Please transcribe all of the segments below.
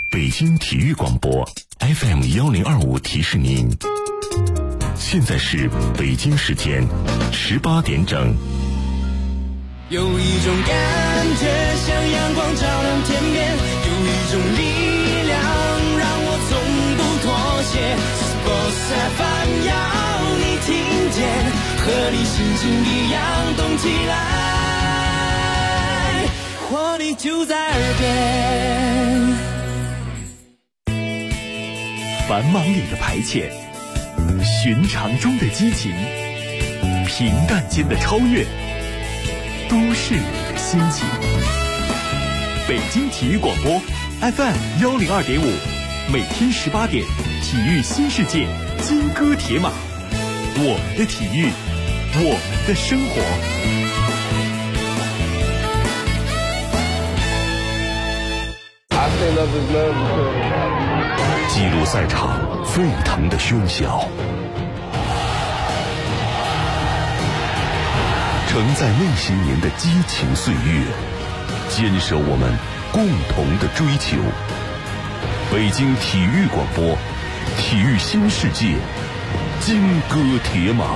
北京体育广播 FM1025提示您，现在是北京时间18点整。 有一种感觉像阳光照亮天边，有一种力量让我从不妥协。Sports FM 要你听见，和你心情一样动起来，活力就在耳边。 繁忙里的排遣，寻常中的激情，平淡间的超越，都市里的心情。北京体育广播 FM102.5，每天18点，体育新世界，金戈铁马，我们的体育，我们的生活。 记录赛场沸腾的喧嚣，承载那些年的激情岁月，坚守我们共同的追求。北京体育广播，体育新世界，金戈铁马。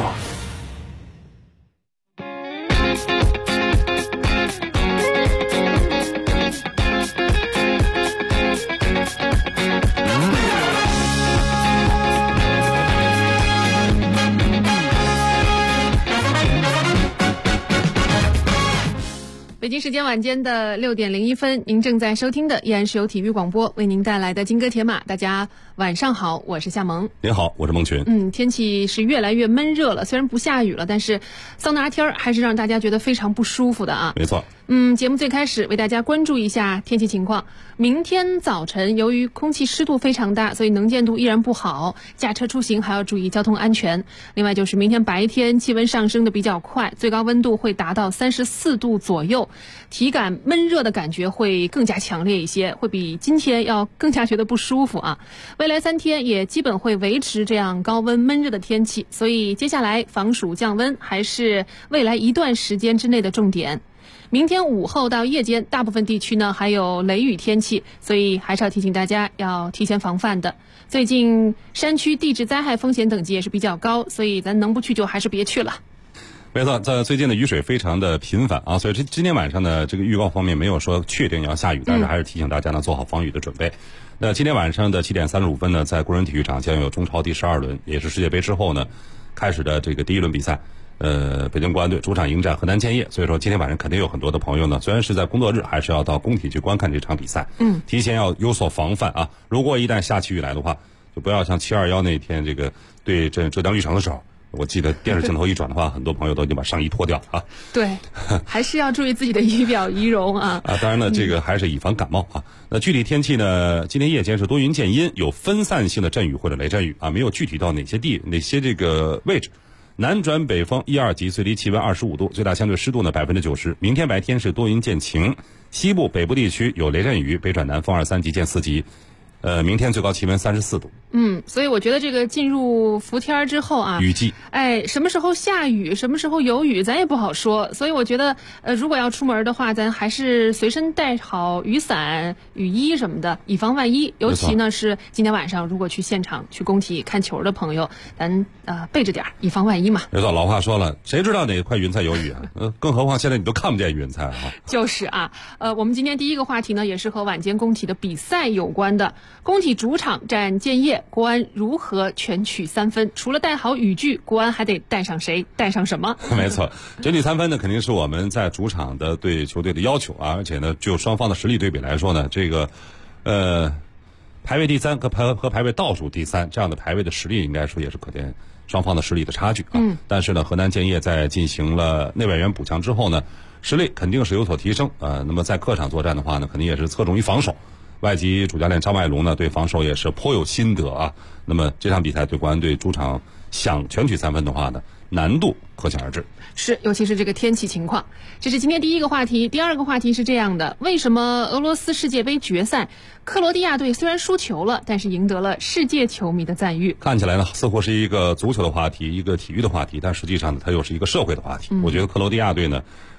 北京时间晚间的6点01分，您正在收听的依然是由体育广播为您带来的金戈铁马。大家晚上好，我是夏萌。 您好，我是孟群。 天气是越来越闷热了，虽然不下雨了，但是桑拿天还是让大家觉得非常不舒服的啊。 没错。 节目最开始为大家关注一下天气情况。明天早晨由于空气湿度非常大，所以能见度依然不好，驾车出行还要注意交通安全。另外就是明天白天气温上升的比较快，最高温度会达到34度左右，体感闷热的感觉会更加强烈一些，会比今天要更加觉得不舒服啊。未来3天也基本会维持这样高温闷热的天气，所以接下来防暑降温还是未来一段时间之内的重点。明天午后到夜间，大部分地区呢还有雷雨天气，所以还是要提醒大家要提前防范的。最近山区地质灾害风险等级也是比较高，所以咱能不去就还是别去了。 没错，在最近的雨水非常的频繁啊，所以今天晚上呢，这个预告方面没有说确定要下雨，但是还是提醒大家呢做好防雨的准备。那今天晚上的7点35分呢，在工人体育场将有中超第12轮，也是世界杯之后呢开始的这个第1轮比赛。北京国安队主场迎战河南建业，所以说今天晚上肯定有很多的朋友呢，虽然是在工作日，还是要到工体去观看这场比赛。提前要有所防范啊！如果一旦下起雨来的话，就不要像721那天这个对浙江绿城的时候，我记得电视镜头一转的话，很多朋友都已经把上衣脱掉了啊。对， 还是要注意自己的仪表仪容啊。 当然呢，这个还是以防感冒啊。那具体天气呢？今天夜间是多云见阴，有分散性的阵雨或者雷阵雨啊，没有具体到哪些这个位置。南转北风1、2级，最低气温25度，最大相对湿度呢90%。明天白天是多云见晴，西部、北部地区有雷阵雨，北转南风2、3级见4级。明天最高气温34度。 所以我觉得这个进入伏天之后啊， 雨季， 什么时候下雨，什么时候有雨，咱也不好说。所以我觉得，如果要出门的话，咱还是随身带好雨伞、雨衣什么的，以防万一。尤其呢是今天晚上，如果去现场去工体看球的朋友，咱备着点，以防万一嘛。 没错，老话说了，谁知道哪块云彩有雨啊？更何况现在你都看不见云彩啊。 就是啊，我们今天第一个话题呢，也是和晚间工体的比赛有关的。工体主场战建业，国安如何全取3分？除了带好语句，国安还得带上谁？带上什么？ 没错，全取3分呢，肯定是我们在主场的对球队的要求啊。而且呢，就双方的实力对比来说呢，这个排位第3和排位倒数第3这样的排位的实力，应该说也是可见双方的实力的差距啊。但是呢，河南建业在进行了内外援补强之后呢，实力肯定是有所提升那么在客场作战的话呢，肯定也是侧重于防守。外籍主教练张外龙呢，对防守也是颇有心得啊。那么这场比赛对国安队主场想全取3分的话呢，难度可想而知。 是，尤其是这个天气情况。这是今天第一个话题。第二个话题是这样的：为什么俄罗斯世界杯决赛，克罗地亚队虽然输球了，但是赢得了世界球迷的赞誉？ 看起来呢，似乎是一个足球的话题，一个体育的话题，但实际上呢，它又是一个社会的话题。我觉得克罗地亚队呢，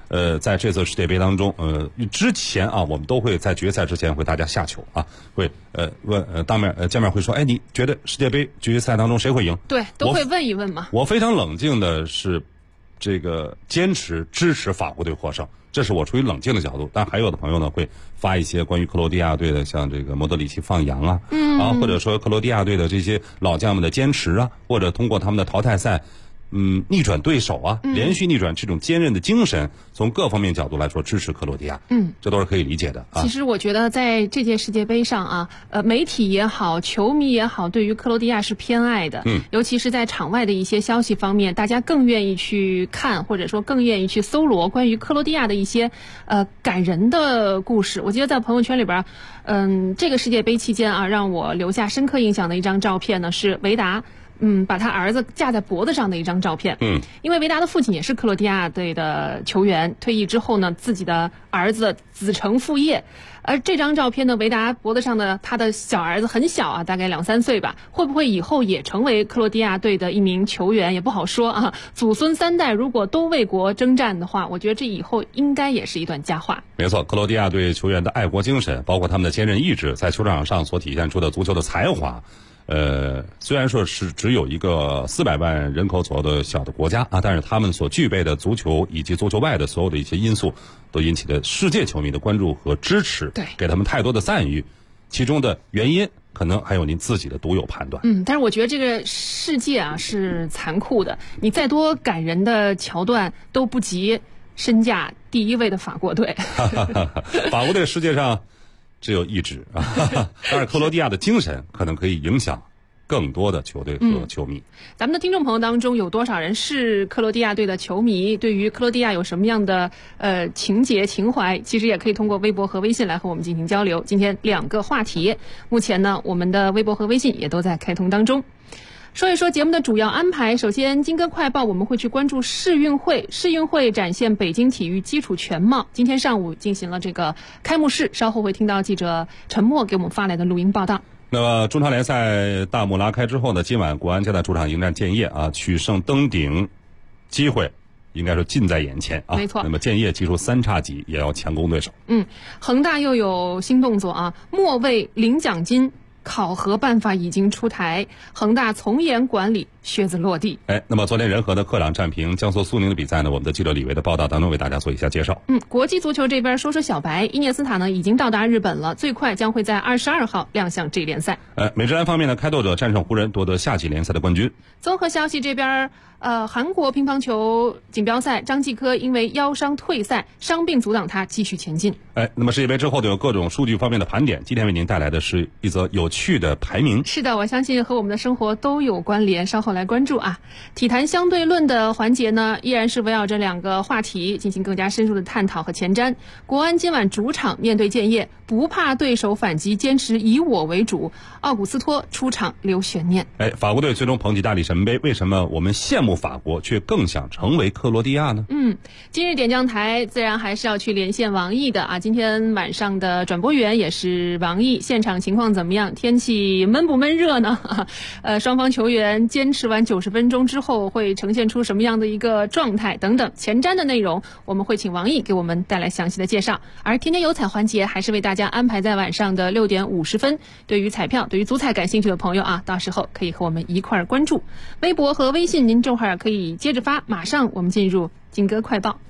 在这次世界杯当中，之前啊，我们都会在决赛之前会大家下球啊，会问见面会说，哎，你觉得世界杯决赛当中谁会赢？ 对，都会问一问嘛。 我非常冷静的是，这个坚持支持法国队获胜，这是我出于冷静的角度。但还有的朋友呢，会发一些关于克罗地亚队的，像这个莫德里奇放羊啊，或者说克罗地亚队的这些老将们的坚持啊，或者通过他们的淘汰赛。逆转对手啊，连续逆转这种坚韧的精神，从各方面角度来说支持克罗地亚，这都是可以理解的啊。 其实我觉得在这届世界杯上啊，媒体也好，球迷也好，对于克罗地亚是偏爱的，尤其是在场外的一些消息方面，大家更愿意去看，或者说更愿意去搜罗关于克罗地亚的一些感人的故事。我记得在朋友圈里边，这个世界杯期间啊，让我留下深刻印象的一张照片呢，是维达。把他儿子架在脖子上的一张照片。因为维达的父亲也是克罗地亚队的球员，退役之后呢，自己的儿子子承父业。而这张照片呢，维达脖子上的他的小儿子很小啊，大概2-3岁吧，会不会以后也成为克罗地亚队的一名球员也不好说啊。祖孙3代如果都为国征战的话，我觉得这以后应该也是一段佳话。 没错，克罗地亚队球员的爱国精神，包括他们的坚韧意志，在球场上所体现出的足球的才华。虽然说是只有一个400万人口左右的小的国家啊，但是他们所具备的足球以及足球外的所有的一些因素，都引起了世界球迷的关注和支持， 对， 给他们太多的赞誉。其中的原因可能还有您自己的独有判断。 但是我觉得这个世界啊是残酷的，你再多感人的桥段都不及身价第1位的法国队。 法国队世界上只有一支啊，但是克罗地亚的精神可能可以影响更多的球队和球迷。 咱们的听众朋友当中有多少人是克罗地亚队的球迷？对于克罗地亚有什么样的情节情怀？其实也可以通过微博和微信来和我们进行交流。今天2个话题，目前呢我们的微博和微信也都在开通当中。说一说节目的主要安排。首先，金歌快报我们会去关注世运会。世运会展现北京体育基础全貌。今天上午进行了这个开幕式，稍后会听到记者陈默给我们发来的录音报道。 那么中超联赛大幕拉开之后呢，今晚国安将在主场迎战建业啊，取胜登顶机会应该说近在眼前啊。 没错。 那么建业技术3叉戟也要强攻对手。 恒大又有新动作啊，末位领奖金考核办法已经出台，恒大从严管理，靴子落地。 那么昨天仁和的客场战平江苏苏宁的比赛呢，我们的记者李维的报道当中为大家做一下介绍。 国际足球这边说小白，伊涅斯塔呢已经到达日本了，最快将会在22号亮相这一联赛。 美职篮方面呢，开拓者战胜湖人夺得夏季联赛的冠军。 综合消息这边，韩国乒乓球锦标赛，张继科因为腰伤退赛，伤病阻挡他继续前进。 那么世界杯之后呢，有各种数据方面的盘点，今天为您带来的是一则有趣的排名。 是的，我相信和我们的生活都有关联，稍后来关注啊。体坛相对论的环节呢，依然是围绕着2个话题进行更加深入的探讨和前瞻。国安今晚主场面对建业，不怕对手反击，坚持以我为主。奥古斯托出场留悬念。 法国队最终捧起大力神杯，为什么我们羡慕法国，却更想成为克罗地亚呢？ 今日点将台自然还是要去连线王毅的啊。今天晚上的转播员也是王毅，现场情况怎么样？天气闷不闷热呢？双方球员坚持完90分钟之后会呈现出什么样的一个状态等等前瞻的内容，我们会请王毅给我们带来详细的介绍。而天天有彩环节还是为大家安排在晚上的6点50分。对于彩票、对于足彩感兴趣的朋友啊，到时候可以和我们一块儿关注微博和微信，您这会儿可以接着发。马上我们进入金歌快报。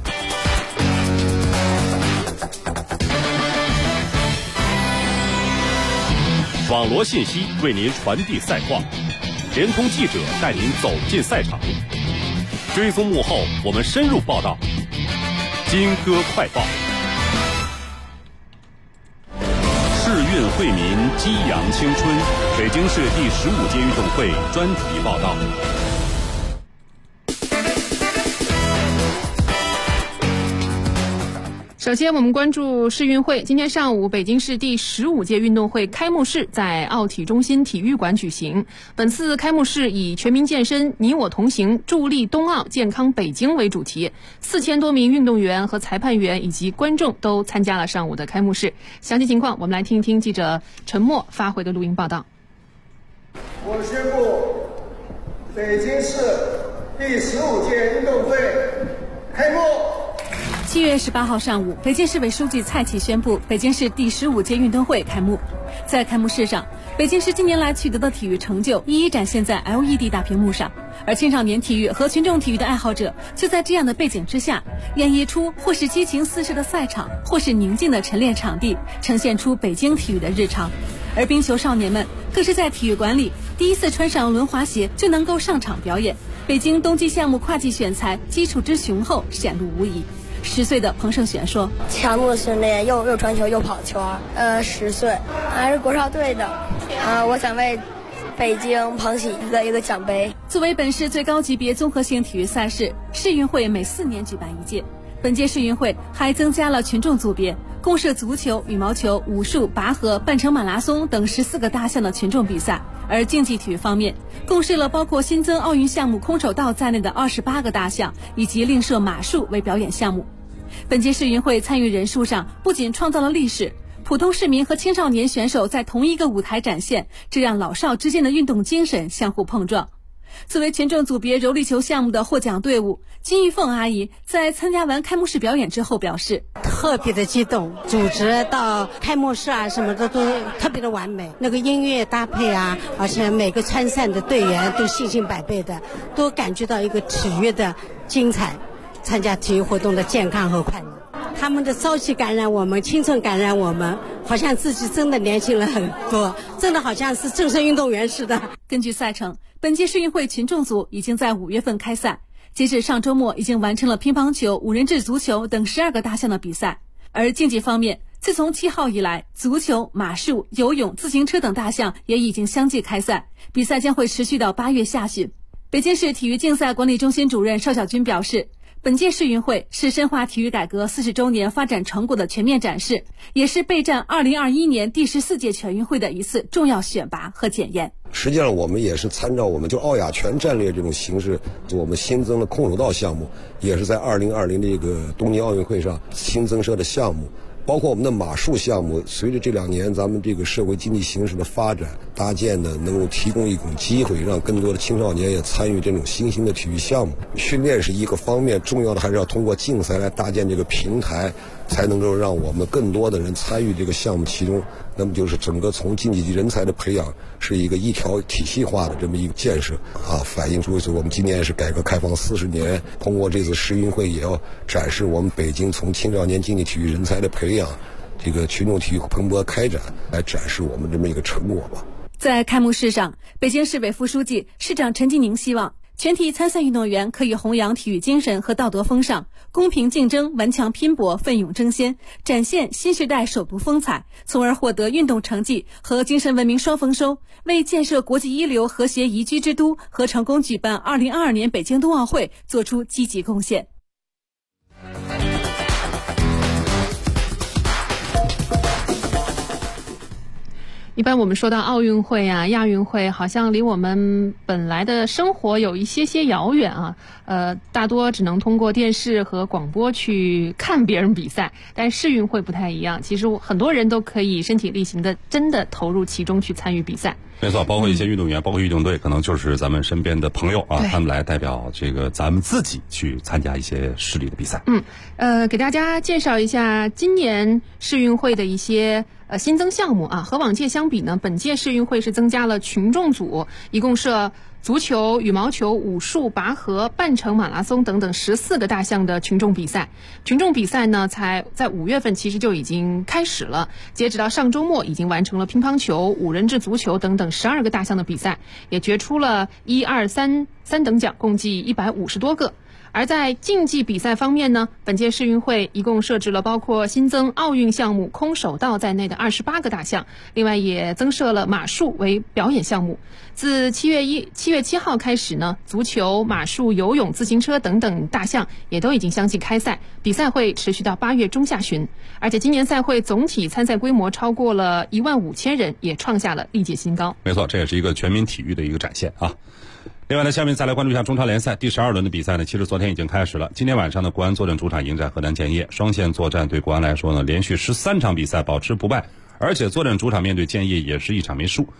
网罗信息为您传递赛况，联通记者带您走进赛场，追踪幕后，我们深入报道。金歌快报。世运惠民，激扬青春。北京市第15届运动会专题报道。 首先我们关注世运会。今天上午，北京市第15届运动会开幕式在奥体中心体育馆举行。本次开幕式以全民健身，你我同行，助力冬奥，健康北京为主题。4000多名运动员和裁判员以及观众都参加了上午的开幕式。详细情况我们来听一听记者陈默发回的录音报道。 我宣布北京市第15届运动会开幕。 7月18号上午，北京市委书记蔡奇宣布北京市第15届运动会开幕。在开幕式上，北京市近年来取得的体育成就一一展现在 LED 大屏幕上，而青少年体育和群众体育的爱好者就在这样的背景之下，演绎出或是激情四射的赛场，或是宁静的晨练场地，呈现出北京体育的日常。而冰球少年们更是在体育馆里第一次穿上轮滑鞋就能够上场表演。北京冬季项目跨季选材基础之雄厚显露无疑。10岁的彭胜璇说：“ 强度训练，又传球又跑球，10岁，还是国少队的，我想为北京捧起一个奖杯。” 作为本市最高级别综合性体育赛事，世运会每4年举办一届。本届世运会还增加了群众组别，共设足球、羽毛球、武术、拔河、半程马拉松等14个大项的群众比赛。而竞技体育方面，共设了包括新增奥运项目空手道在内的28个大项，以及另设马术为表演项目。本届世运会参与人数上不仅创造了历史，普通市民和青少年选手在同一个舞台展现，这让老少之间的运动精神相互碰撞。作为群众组别柔力球项目的获奖队伍，金玉凤阿姨在参加完开幕式表演之后表示， 特别的激动，组织到开幕式什么的都特别的完美，那个音乐搭配而且每个参赛的队员都信心百倍的，都感觉到一个体育的精彩，参加体育活动的健康和快乐。他们的朝气感染我们，青春感染我们，好像自己真的年轻了很多，真的好像是正式运动员似的。 根据赛程，本届世运会群众组已经在5月份开赛，截至上周末已经完成了乒乓球、5人制足球等12个大项的比赛。而竞技方面，自从7号以来，足球、马术、游泳、自行车等大项也已经相继开赛，比赛将会持续到8月下旬。北京市体育竞赛管理中心主任邵小军表示，本届世运会是深化体育改革40周年发展成果的全面展示，也是备战2021年第14届全运会的一次重要选拔和检验。 实际上我们也是参照我们就奥亚全战略这种形式，我们新增了空手道项目，也是在2020这个东京奥运会上新增设的项目。包括我们的马术项目，随着这2年咱们这个社会经济形势的发展，搭建的能够提供一种机会，让更多的青少年也参与这种新兴的体育项目。训练是一个方面，重要的还是要通过竞赛来搭建这个平台，才能够让我们更多的人参与这个项目其中。那么就是整个从经济及人才的培养是一个一条体系化的这么一个建设反映出我们今年是改革开放40年，通过这次世运会也要展示我们北京从青少年竞技体育人才的培养，这个群众体育蓬勃开展，来展示我们这么一个成果吧。 在开幕式上，北京市委副书记、市长陈吉宁希望全体参赛运动员可以弘扬体育精神和道德风尚，公平竞争，顽强拼搏，奋勇争先，展现新时代首都风采，从而获得运动成绩和精神文明双丰收，为建设国际一流和谐宜居之都和成功举办2022年北京冬奥会做出积极贡献。 一般我们说到奥运会亚运会，好像离我们本来的生活有一些遥远大多只能通过电视和广播去看别人比赛。但世运会不太一样，其实很多人都可以身体力行的真的投入其中去参与比赛。 没错，包括一些运动员，包括运动队，可能就是咱们身边的朋友他们来代表这个咱们自己去参加一些市里的比赛。 给大家介绍一下今年世运会的一些新增项目和往届相比呢，本届世运会是增加了群众组，一共设足球、羽毛球、武术、拔河、半程马拉松等等14个大项的群众比赛。群众比赛呢，才在5月份其实就已经开始了，截止到上周末已经完成了乒乓球、5人制足球等等12个大项的比赛，也决出了1、2、3等奖，共计150多个。而在竞技比赛方面呢，本届世运会一共设置了包括新增奥运项目空手道在内的28个大项，另外也增设了马术为表演项目。自7月7号开始呢，足球、马术、游泳、自行车等等大项也都已经相继开赛，比赛会持续到8月中下旬。而且今年赛会总体参赛规模超过了15000人，也创下了历届新高。 没错，这也是一个全民体育的一个展现另外呢，下面再来关注一下中超联赛第12轮的比赛呢，其实昨天已经开始了。今天晚上呢，国安坐镇主场迎战河南建业，双线作战对国安来说呢，连续13场比赛保持不败，而且坐镇主场面对建业也是一场没输。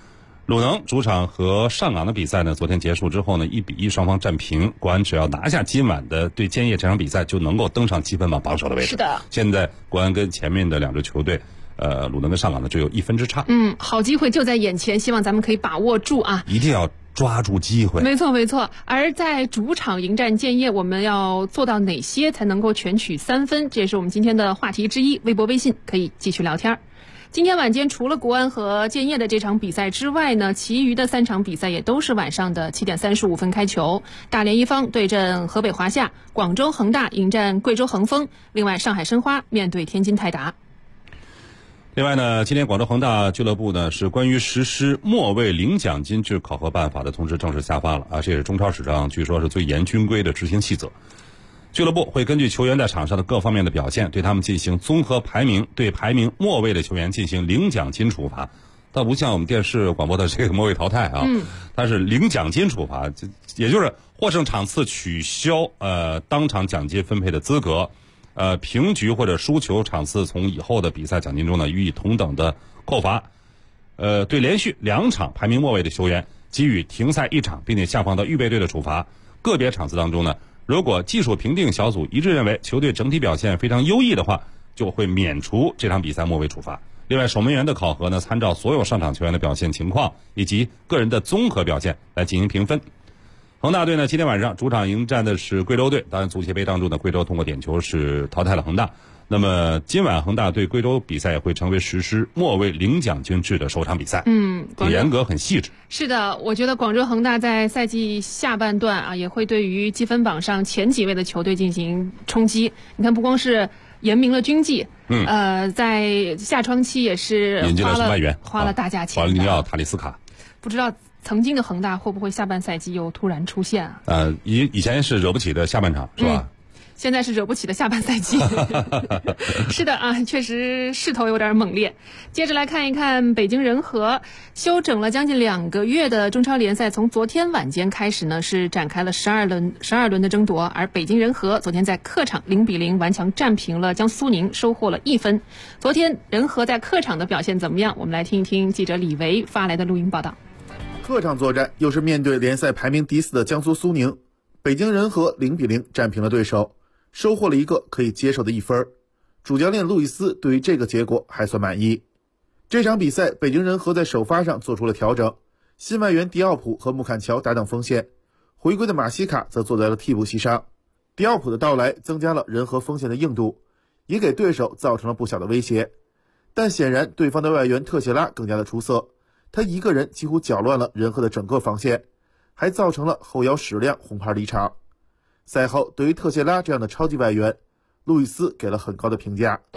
鲁能主场和上港的比赛呢，昨天结束之后呢，1-1双方战平。国安只要拿下今晚的对建业这场比赛，就能够登上积分榜榜首的位置。 是的， 现在国安跟前面的2支球队，鲁能跟上港呢只有1分之差。 好机会就在眼前，希望咱们可以把握住啊！ 一定要抓住机会。 没错没错。而在主场迎战建业，我们要做到哪些才能够全取3分？这也是我们今天的话题之一。微博微信可以继续聊天。今天晚间除了国安和建业的这场比赛之外呢，其余的3场比赛也都是晚上的7点35分开球。大连一方对阵河北华夏，广州恒大迎战贵州恒丰，另外上海申花面对天津泰达。 另外呢，今天广州恒大俱乐部呢是关于实施末位零奖金制考核办法的通知正式下发了啊，这也是中超史上据说是最严军规的执行细则。俱乐部会根据球员在场上的各方面的表现，对他们进行综合排名，对排名末位的球员进行零奖金处罚。倒不像我们电视广播的这个末位淘汰啊，它是零奖金处罚，也就是获胜场次取消当场奖金分配的资格，平局或者输球场次从以后的比赛奖金中呢予以同等的扣罚。对连续2场排名末位的球员给予停赛1场，并且下放到预备队的处罚。个别场次当中呢，如果技术评定小组一致认为球队整体表现非常优异的话，就会免除这场比赛末位处罚。另外，守门员的考核呢，参照所有上场球员的表现情况以及个人的综合表现来进行评分。恒大队呢，今天晚上主场迎战的是贵州队，当然足协杯当中呢，贵州通过点球是淘汰了恒大。那么今晚恒大对贵州比赛也会成为实施末位零奖金制的首场比赛。很严格很细致。 是的，我觉得广州恒大在赛季下半段啊，也会对于积分榜上前几位的球队进行冲击。你看，不光是严明了军纪，在夏窗期也是引进了外援， 花了大价钱。 保利尼奥、塔利斯卡， 不知道曾经的恒大会不会下半赛季又突然出现啊？ 以前是惹不起的下半场，是吧？ 现在是惹不起的下半赛季。是的啊，确实势头有点猛烈。接着来看一看北京人和，休整了将近2个月的中超联赛，从昨天晚间开始呢，是展开了12轮的争夺。而北京人和昨天在客场0-0顽强战平了江苏宁，收获了1分。昨天人和在客场的表现怎么样？我们来听一听记者李维发来的录音报道。 客场作战又是面对联赛排名第4的江苏苏宁，北京人和0-0战平了对手，收获了一个可以接受的1分。主教练路易斯对于这个结果还算满意。这场比赛北京人和在首发上做出了调整，新外援迪奥普和穆坎乔搭档锋线，回归的马西卡则坐在了替补席上。迪奥普的到来增加了人和锋线的硬度，也给对手造成了不小的威胁。但显然对方的外援特谢拉更加的出色，他一个人几乎搅乱了人和的整个防线，还造成了后腰矢亮红牌离场。赛后，对于特谢拉这样的超级外援，路易斯给了很高的评价。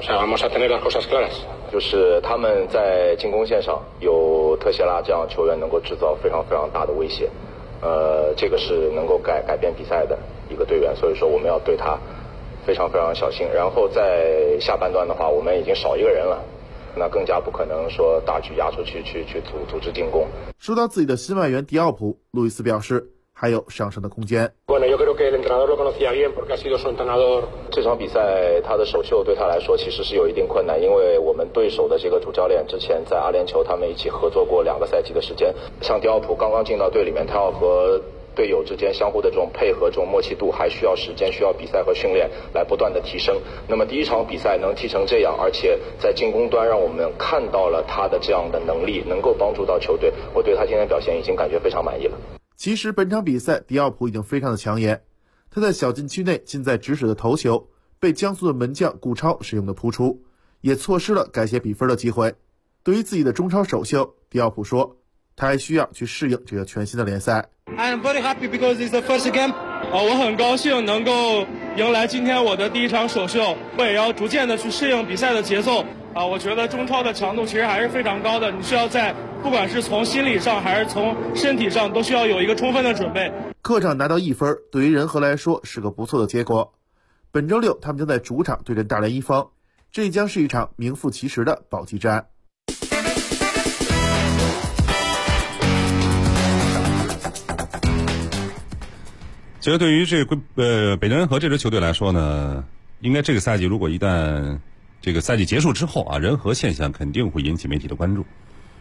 就是他们在进攻线上有特谢拉这样球员能够制造非常非常大的威胁，这个是能够改变比赛的一个队员，所以说我们要对他非常非常小心。然后在下半段的话，我们已经少1个人了，那更加不可能说大局压出去组织进攻。 说到自己的新外援迪奥普，路易斯表示还有上升的空间。 这场比赛他的首秀对他来说其实是有一定困难，因为我们对手的这个主教练之前在阿联酋他们一起合作过2个赛季的时间，像迪奥普刚刚进到队里面，他要和队友之间相互的这种配合、这种默契度还需要时间，需要比赛和训练来不断的提升。那么第一场比赛能踢成这样，而且在进攻端让我们看到了他的这样的能力，能够帮助到球队，我对他今天表现已经感觉非常满意了。 其实本场比赛迪奥普已经非常的抢眼，他在小禁区内近在咫尺的头球被江苏的门将顾超使用的扑出，也错失了改写比分的机会。对于自己的中超首秀，迪奥普说他还需要去适应这个全新的联赛。 I'm very happy because it's the first game. 我很高兴能够迎来今天我的第1场首秀，我也要逐渐的去适应比赛的节奏。我觉得中超的强度其实还是非常高的，你需要在不管是从心理上还是从身体上都需要有一个充分的准备。 客场拿到1分，对于人和来说是个不错的结果。本周6他们将在主场对阵大连一方，这将是一场名副其实的保级战。 其实对于这个北京人和这支球队来说呢，应该这个赛季如果一旦这个赛季结束之后啊，人和现象肯定会引起媒体的关注。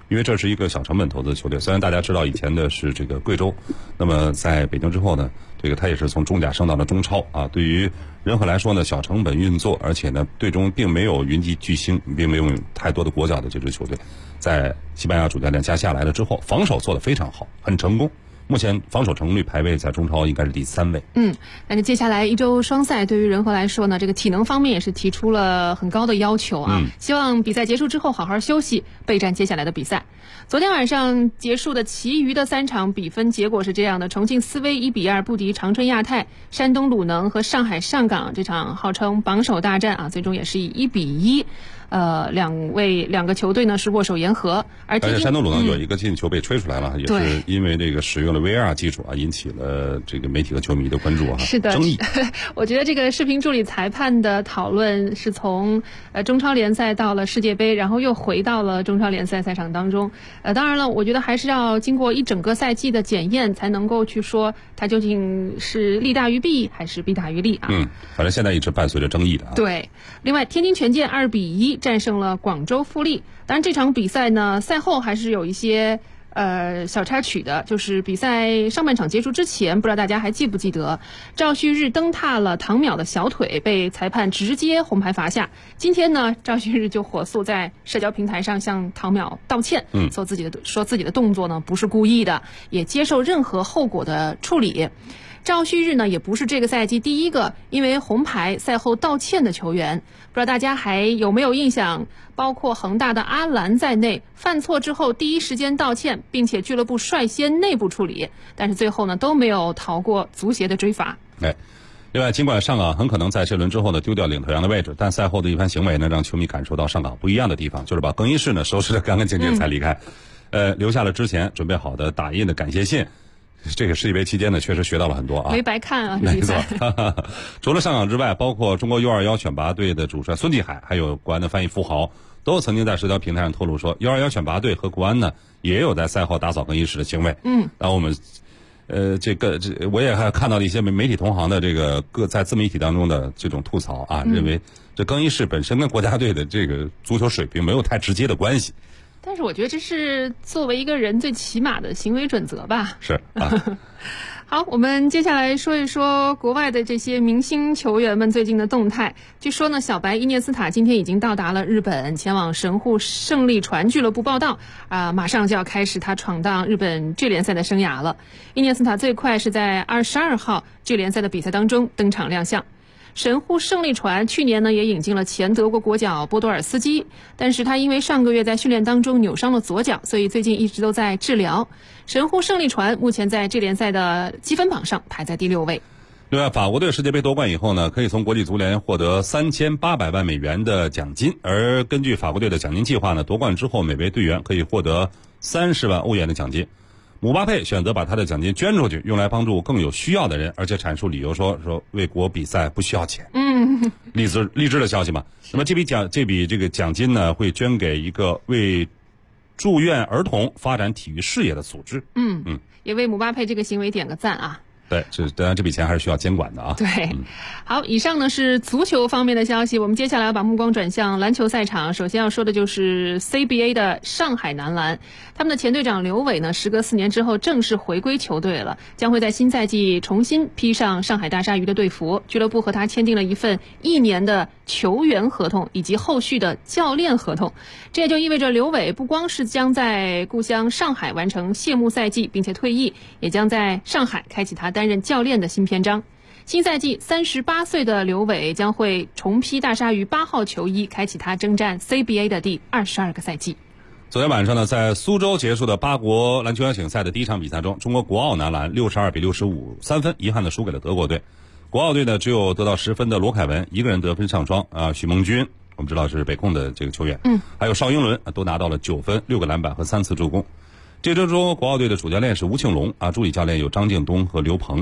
因为这是一个小成本投资的球队。虽然大家知道以前的是这个贵州，那么在北京之后呢，这个他也是从中甲升到了中超啊。对于仁和来说呢，小成本运作，而且呢，队中并没有云集巨星，并没有太多的国脚的这支球队，在西班牙主教练加下来了之后，防守做得非常好，很成功。目前防守成功率排位在中超应该是第3位。 但是接下来一周双赛对于仁和来说呢，这个体能方面也是提出了很高的要求啊。希望比赛结束之后好好休息，备战接下来的比赛。昨天晚上结束的其余的3场比分结果是这样的：重庆斯威1-2不敌长春亚泰，山东鲁能和上海上港这场号称榜首大战啊，最终也是以1-1。两个球队呢是握手言和，而且山东鲁能有一个进球被吹出来了，也是因为这个使用了 VR 技术啊，引起了这个媒体和球迷的关注啊， 是的， 争议。 我觉得这个视频助理裁判的讨论是从中超联赛到了世界杯，然后又回到了中超联赛赛场当中。当然了，我觉得还是要经过一整个赛季的检验，才能够去说它究竟是利大于弊还是弊大于利啊。 反正现在一直伴随着争议的啊。 对，另外天津权健2-1战胜了广州富力。当然这场比赛呢，赛后还是有一些小插曲的，就是比赛上半场结束之前，不知道大家还记不记得，赵旭日蹬踏了唐淼的小腿，被裁判直接红牌罚下。今天呢，赵旭日就火速在社交平台上向唐淼道歉，说自己的动作呢不是故意的，也接受任何后果的处理。赵旭日呢也不是这个赛季第一个因为红牌赛后道歉的球员，不知道大家还有没有印象，包括恒大的阿兰在内，犯错之后第一时间道歉，并且俱乐部率先内部处理，但是最后呢都没有逃过足协的追罚。 另外，尽管上港很可能在这轮之后呢丢掉领头羊的位置，但赛后的一番行为呢让球迷感受到上港不一样的地方，就是把更衣室呢收拾得干干净净才离开，留下了之前准备好的打印的感谢信。这个世界杯期间呢，确实学到了很多啊， 没白看啊， 没错。除了上港之外，包括中国U21选拔队的主帅孙继海，还有国安的翻译付豪，都曾经在社交平台上透露说，U21选拔队和国安呢也有在赛后打扫更衣室的行为。然后我们，我也还看到了一些媒体同行的这个在自媒体当中的这种吐槽啊，认为这更衣室本身跟国家队的这个足球水平没有太直接的关系。 但是我觉得这是作为一个人最起码的行为准则吧。 是啊。 好，我们接下来说一说国外的这些明星球员们最近的动态。据说呢，小白伊涅斯塔今天已经到达了日本，前往神户胜利船俱乐部报道马上就要开始他闯荡日本G联赛的生涯了。伊涅斯塔最快是在22号G联赛的比赛当中登场亮相。神户胜利船去年呢也引进了前德国国脚波多尔斯基，但是他因为上个月在训练当中扭伤了左脚，所以最近一直都在治疗。神户胜利船目前在这联赛的积分榜上排在第6位。 另外，法国队世界杯夺冠以后呢，可以从国际足联获得3800万美元的奖金，而根据法国队的奖金计划呢，夺冠之后每位队员可以获得30万欧元的奖金。姆巴佩选择把他的奖金捐出去，用来帮助更有需要的人，而且阐述理由说为国比赛不需要钱。励志的消息嘛。那么这笔这个奖金呢，会捐给一个为住院儿童发展体育事业的组织。 也为姆巴佩这个行为点个赞啊。 对，当然这笔钱还是需要监管的啊。 对，好，以上呢是足球方面的消息，我们接下来要把目光转向篮球赛场。首先要说的就是 CBA 的上海男篮，他们的前队长刘伟呢，时隔4年之后正式回归球队了，将会在新赛季重新披上上海大鲨鱼的队服。俱乐部和他签订了一份1年的球员合同以及后续的教练合同，这也就意味着刘伟不光是将在故乡上海完成谢幕赛季并且退役，也将在上海开启他担任教练的新篇章。新赛季38岁的刘伟将会重披大鲨鱼8号球衣，开启他征战 CBA 的第22个赛季。 昨天晚上呢，在苏州结束的8国篮球邀请赛的第一场比赛中，中国国奥男篮62-65 3分遗憾地输给了德国队。国奥队呢，只有得到10分的罗凯文一个人得分上双许梦军我们知道是北控的这个球员，还有邵英伦都拿到了9分、6个篮板和3次助攻。这周中国奥队的主教练是吴庆龙助理教练有张敬东和刘鹏。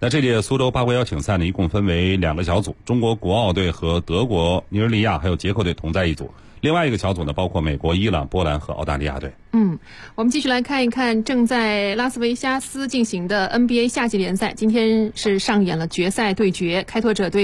那这届苏州八国邀请赛呢，一共分为2个小组，中国国奥队和德国、尼日利亚还有捷克队同在一组。另外一个小组呢，包括美国、伊朗、波兰和澳大利亚队。 我们继续来看一看正在拉斯维加斯进行的 NBA 夏季联赛，今天是上演了决赛对决，开拓者队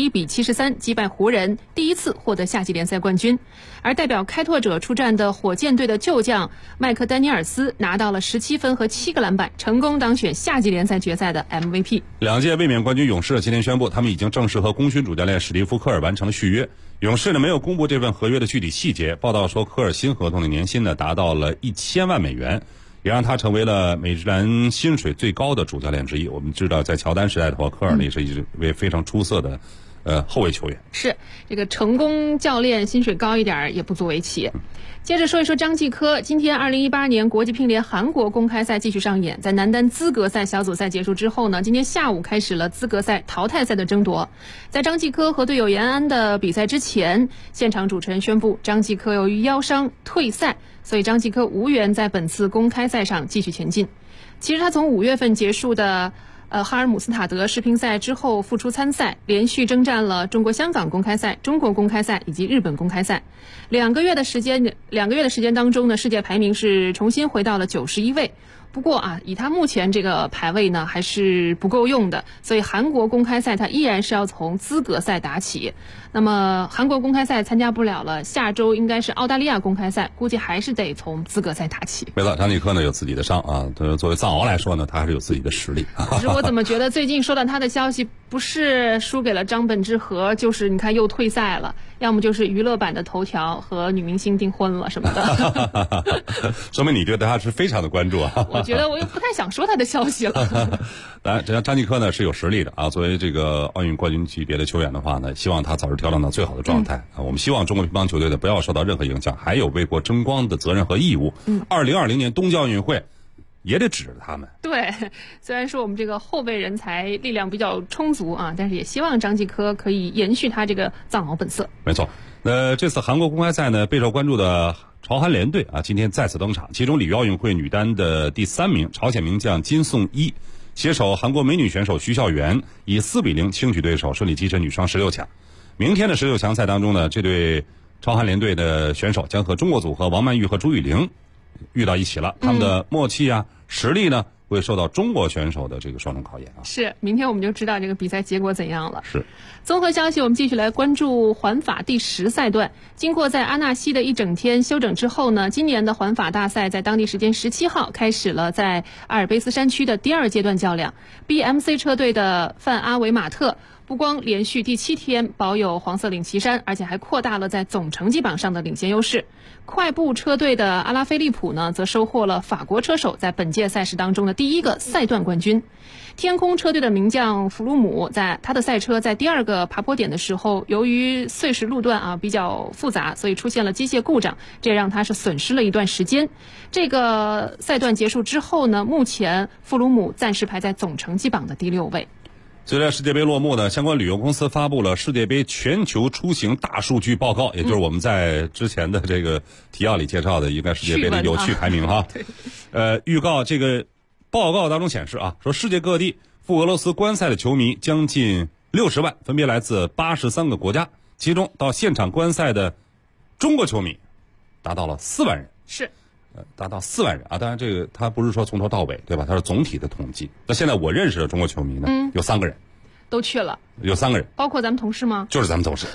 91-73击败湖人，第一次获得夏季联赛冠军。而代表开拓者出战的火箭队的旧将麦克丹尼尔斯拿到了17分和7个篮板，成功当选夏季联赛决赛的 MVP。 2届卫冕冠军勇士今天宣布，他们已经正式和功勋主教练史蒂夫·科尔完成了续约。勇士呢没有公布这份合约的具体细节，报道说科尔新合同的年薪呢达到了1000万美元，也让他成为了美职篮薪水最高的主教练之一。我们知道在乔丹时代的话，科尔呢也是一位非常出色的后卫球员。 是这个成功教练薪水高一点也不足为奇。接着说一说张继科，今天2018年国际乒联韩国公开赛继续上演，在男单资格赛小组赛结束之后呢，今天下午开始了资格赛淘汰赛的争夺。在张继科和队友延安的比赛之前，现场主持人宣布张继科由于腰伤退赛，所以张继科无缘在本次公开赛上继续前进。其实他从5月份结束的哈尔姆斯塔德世乒赛之后复出参赛，连续征战了中国香港公开赛、中国公开赛以及日本公开赛。2个月的时间当中呢，世界排名是重新回到了91位。不过以他目前这个排位呢，还是不够用的，所以韩国公开赛他依然是要从资格赛打起。那么韩国公开赛参加不了了，下周应该是澳大利亚公开赛，估计还是得从资格赛打起。 没错，张继科呢有自己的伤啊，作为藏獒来说呢，他还是有自己的实力。 可是我怎么觉得最近收到他的消息，不是输给了张本智和，就是你看又退赛了，要么就是娱乐版的头条和女明星订婚了什么的。 说明你对他是非常的关注啊。 我觉得我又不太想说他的消息了。 当然，张继科呢是有实力的啊。作为这个奥运冠军级别的球员的话呢，希望他早日调整到最好的状态啊。我们希望中国乒乓球队呢不要受到任何影响，还有为国争光的责任和义务。2020年冬季奥运会也得指着他们。 对，虽然说我们这个后备人才力量比较充足啊，但是也希望张继科可以延续他这个藏獒本色。 没错。这次韩国公开赛呢，备受关注的朝韩联队啊，今天再次登场。其中里约奥运会女单的第3名朝鲜名将金颂一携手韩国美女选手徐孝元，以4-0轻取对手，顺利跻身女双16强。明天的16强赛当中呢，这对朝韩联队的选手将和中国组合王曼玉和朱雨玲遇到一起了。他们的默契实力呢，会受到中国选手的这个双重考验啊。 是，明天我们就知道这个比赛结果怎样了。 是。 综合消息，我们继续来关注环法第10赛段。经过在阿纳西的一整天休整之后呢，今年的环法大赛在当地时间17号开始了在阿尔卑斯山区的第2阶段较量。BMC 车队的范阿维马特不光连续第7天保有黄色领旗衫，而且还扩大了在总成绩榜上的领先优势。快步车队的阿拉菲利普呢，则收获了法国车手在本届赛事当中的第1个赛段冠军。天空车队的名将弗鲁姆在他的赛车在第2个爬坡点的时候，由于碎石路段比较复杂，所以出现了机械故障，这让他是损失了一段时间。这个赛段结束之后呢，目前弗鲁姆暂时排在总成绩榜的第6位。 随着世界杯落幕呢，相关旅游公司发布了世界杯全球出行大数据报告，也就是我们在之前的这个提要里介绍的应该世界杯的有趣排名哈。预告这个报告当中显示说世界各地赴俄罗斯观赛的球迷将近60万，分别来自83个国家，其中到现场观赛的中国球迷达到了4万人。 是。 达到4万人啊！当然，这个他不是说从头到尾，对吧？他是总体的统计。那现在我认识的中国球迷呢，有3个人， 都去了。 有3个人， 包括咱们同事吗？ 就是咱们同事。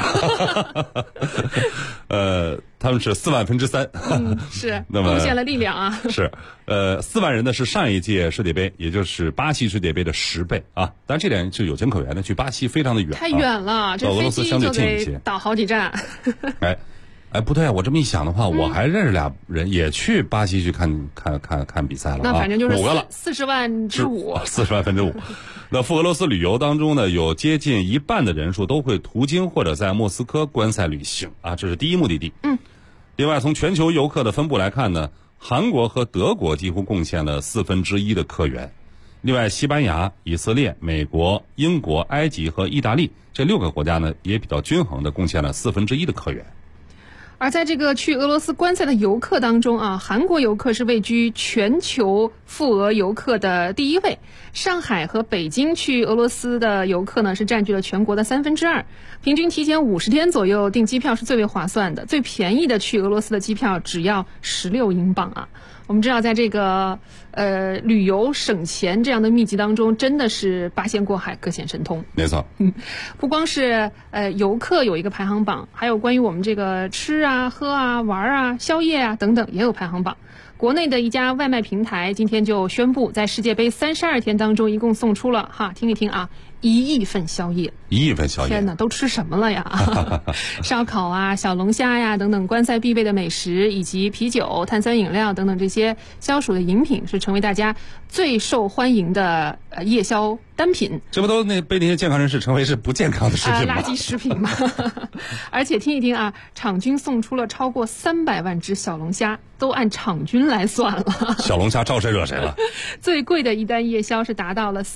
他们是4万分之3。 是。 那么贡献了力量啊。 是。4万人呢是上一届世界杯，也就是巴西世界杯的10倍啊！当然这点是有情可原的，去巴西非常的远， 太远了，这飞机就得倒好几站。 不对啊！我这么一想的话，我还认识2人也去巴西去看比赛了。 那反正就是 5个了 ，40万之5 ，40万分之5。那赴俄罗斯旅游当中呢，有接近1半的人数都会途经或者在莫斯科观赛旅行啊，这是第一目的地。另外，从全球游客的分布来看呢，韩国和德国几乎贡献了1/4的客源。另外，西班牙、以色列、美国、英国、埃及和意大利这6个国家呢，也比较均衡的贡献了1/4的客源。 而在这个去俄罗斯观赛的游客当中韩国游客是位居全球赴俄游客的第一位。上海和北京去俄罗斯的游客呢，是占据了全国的2/3，平均提前50天左右订机票是最为划算的，最便宜的去俄罗斯的机票只要16英镑啊。我们知道，在这个旅游省钱这样的秘籍当中，真的是八仙过海，各显神通。 没错， 不光是游客有一个排行榜，还有关于我们这个吃啊、喝啊、玩啊、宵夜啊等等也有排行榜。国内的一家外卖平台今天就宣布，在世界杯32天当中，一共送出了听一听啊，1亿份宵夜。 1亿份宵夜， 天哪，都吃什么了呀？烧烤啊、小龙虾呀等等观赛必备的美食，以及啤酒、碳酸饮料等等这些消暑的饮品，是成为大家最受欢迎的夜宵单品。 这不都被那些健康人士称为是不健康的食品吗？ 垃圾食品嘛。而且听一听啊，场均送出了超过300万只小龙虾，都按场均来算了。 小龙虾招谁惹谁了？ 最贵的一单夜宵是达到了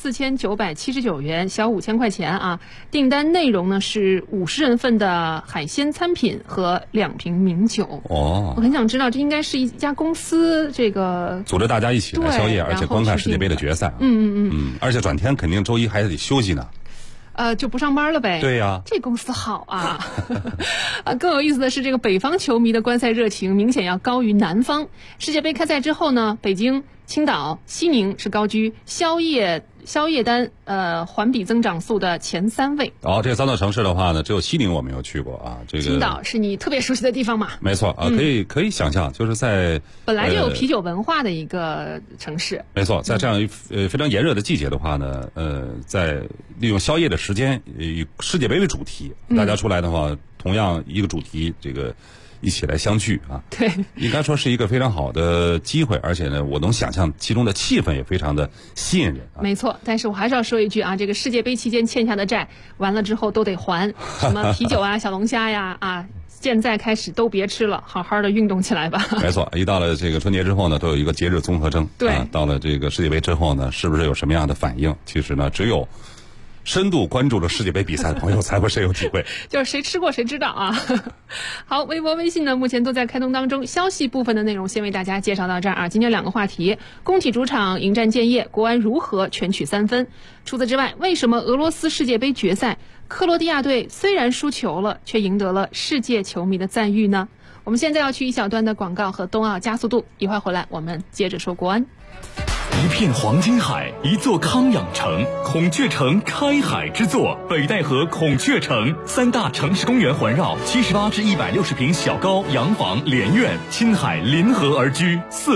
4979元，小5000块钱啊。订单内容呢是50人份的海鲜餐品和2瓶名酒。 哦， 我很想知道，这应该是一家公司这个组织大家一起来宵夜，而且观看世界杯的决赛。而且转天肯定周一还得休息呢。 就不上班了呗。 对呀， 这公司好啊。更有意思的是，这个北方球迷的观赛热情明显要高于南方。世界杯开赛之后呢，北京、青岛、西宁是高居宵夜单环比增长速的前3位。 这3座城市的话呢，只有西宁我没有去过啊。这个青岛是你特别熟悉的地方嘛？ 没错啊，可以想象，就是在本来就有啤酒文化的一个城市。 没错，在这样非常炎热的季节的话呢，在利用宵夜的时间，以世界杯为主题，大家出来的话，同样一个主题，这个一起来相聚啊。 对， 应该说是一个非常好的机会，而且呢，我能想象其中的气氛也非常的吸引人没错，但是我还是要说一句啊，这个世界杯期间欠下的债，完了之后都得还，什么啤酒啊、小龙虾呀啊。现在开始都别吃了，好好的运动起来吧。 没错，一到了这个春节之后呢，都有一个节日综合征。 对， 到了这个世界杯之后呢，是不是有什么样的反应？其实呢，只有深度关注了世界杯比赛的朋友才会深有体会。 就是谁吃过谁知道啊。好，微博、微信呢，目前都在开通当中。消息部分的内容先为大家介绍到这儿啊。今天2个话题：工体主场迎战建业，国安如何全取3分？除此之外，为什么俄罗斯世界杯决赛克罗地亚队虽然输球了，却赢得了世界球迷的赞誉呢？我们现在要去一小段的广告和冬奥加速度，一会儿回来我们接着说国安。 一片黄金海，一座康养城，孔雀城开海之作，北戴河孔雀城，3大城市公园环绕，78至160平小高洋房连院，亲海临河而居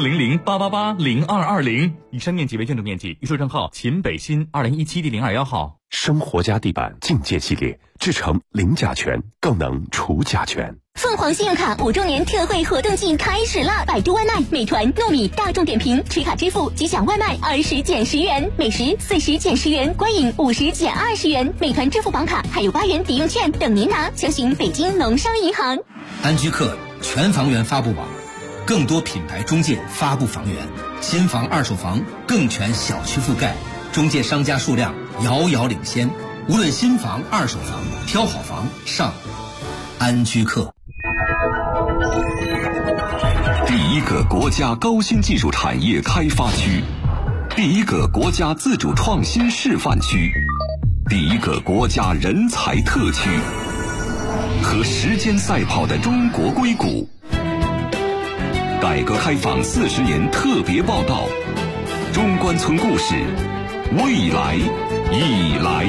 ，400-888-0220。以上面积为建筑面积，预售证号秦北新2017第021号。 生活家地板境界系列制成零甲醛，更能除甲醛。 凤凰信用卡5周年特惠活动季开始啦！百度外卖、美团、糯米、大众点评持卡支付即享外卖20减10元，美食40减10元，观影50减20元。美团支付宝卡还有8元抵用券等您拿，详询北京农商银行。 安居客全房源发布网，更多品牌中介发布房源，新房、二手房更全小区覆盖，中介商家数量遥遥领先。无论新房、二手房，挑好房上安居客。 第一个国家高新技术产业开发区，第一个国家自主创新示范区，第一个国家人才特区，和时间赛跑的中国硅谷。改革开放40年特别报道，中关村故事，未来已来。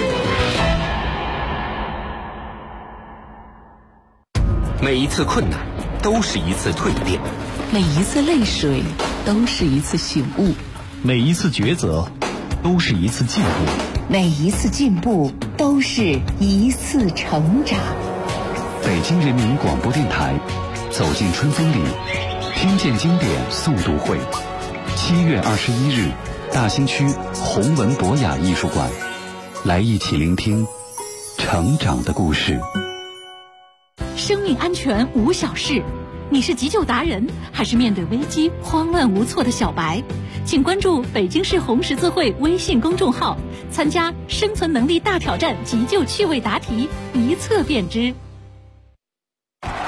每一次困难都是一次蜕变， 每一次泪水都是一次醒悟， 每一次抉择都是一次进步， 每一次进步都是一次成长。 北京人民广播电台，走进春风里，听见经典诵读会，7月21日，大兴区弘文博雅艺术馆，来一起聆听成长的故事。 生命安全无小事，你是急救达人，还是面对危机慌乱无措的小白？请关注北京市红十字会微信公众号，参加生存能力大挑战急救趣味答题，一测便知。 与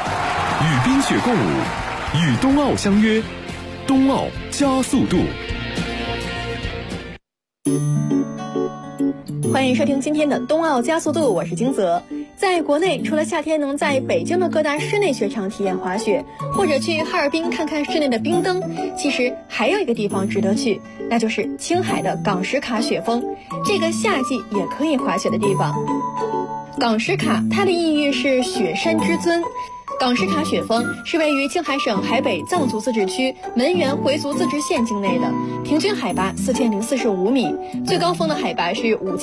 冰雪共舞，与冬奥相约，冬奥加速度。 欢迎收听今天的冬奥加速度，我是金泽。在国内，除了夏天能在北京的各大室内雪场体验滑雪，或者去哈尔滨看看室内的冰灯，其实还有一个地方值得去，那就是青海的港什卡雪峰，这个夏季也可以滑雪的地方。港什卡，它的意义是雪山之尊。港什卡雪峰是位于青海省海北藏族自治区门源回族自治县境内的，平均海拔4045米，最高峰的海拔是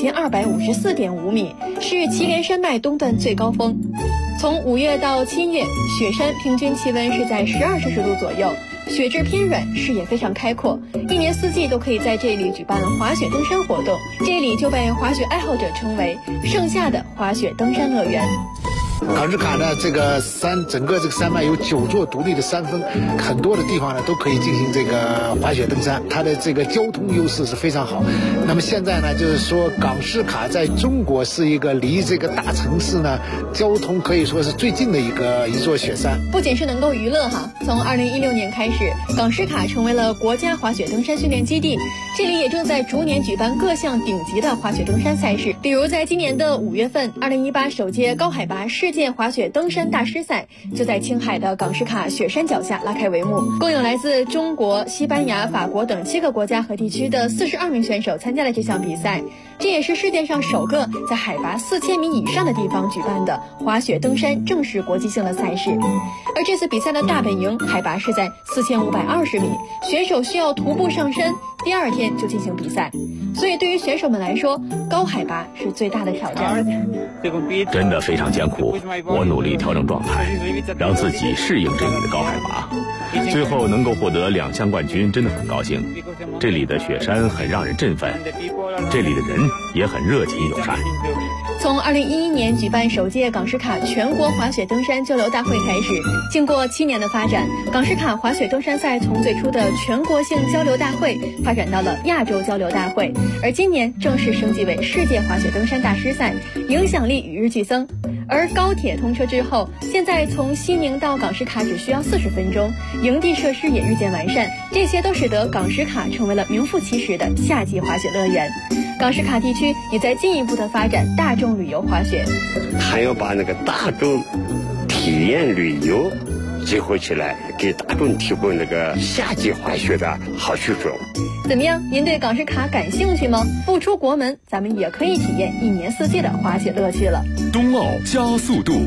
5254.5米，是祁连山脉东段最高峰。从5月到7月，雪山平均气温是在12摄氏度左右，雪质偏软，视野非常开阔，一年四季都可以在这里举办滑雪登山活动，这里就被滑雪爱好者称为盛夏的滑雪登山乐园。 港什卡呢，这个整个这个山脉有9座独立的山峰，很多的地方呢都可以进行这个滑雪登山，它的这个交通优势是非常好。那么现在呢，就是说港什卡在中国是一个离这个大城市呢交通可以说是最近的一座雪山。 不仅是能够娱乐哈，从2016年开始，港什卡成为了国家滑雪登山训练基地，这里也正在逐年举办各项顶级的滑雪登山赛事，比如在今年的5月份，2018首届高海拔世界滑雪登山大师赛就在青海的港什卡雪山脚下拉开帷幕，共有来自中国、西班牙、法国等7个国家和地区的42名选手参加了这项比赛，这也是世界上首个在海拔4000米以上的地方举办的滑雪登山正式国际性的赛事。而这次比赛的大本营海拔是在4520米，选手需要徒步上山，第2天就进行比赛，所以对于选手们来说，高海拔是最大的挑战。 真的非常艰苦，我努力调整状态，让自己适应这里的高海拔，最后能够获得2项冠军，真的很高兴。这里的雪山很让人振奋，这里的人也很热情友善。 从2011年举办首届港什卡全国滑雪登山交流大会开始，经过7年的发展，港什卡滑雪登山赛从最初的全国性交流大会发展到了亚洲交流大会，而今年正式升级为世界滑雪登山大师赛，影响力与日俱增。而高铁通车之后，现在从西宁到港什卡只需要40分钟，营地设施也日渐完善，这些都使得港什卡成为了名副其实的夏季滑雪乐园。港什卡地区也在进一步的发展大众旅游滑雪， 还要把那个大众体验旅游结合起来，给大众提供那个夏季滑雪的好去处。 怎么样？您对港什卡感兴趣吗？不出国门，咱们也可以体验一年四季的滑雪乐趣了。 冬奥加速度，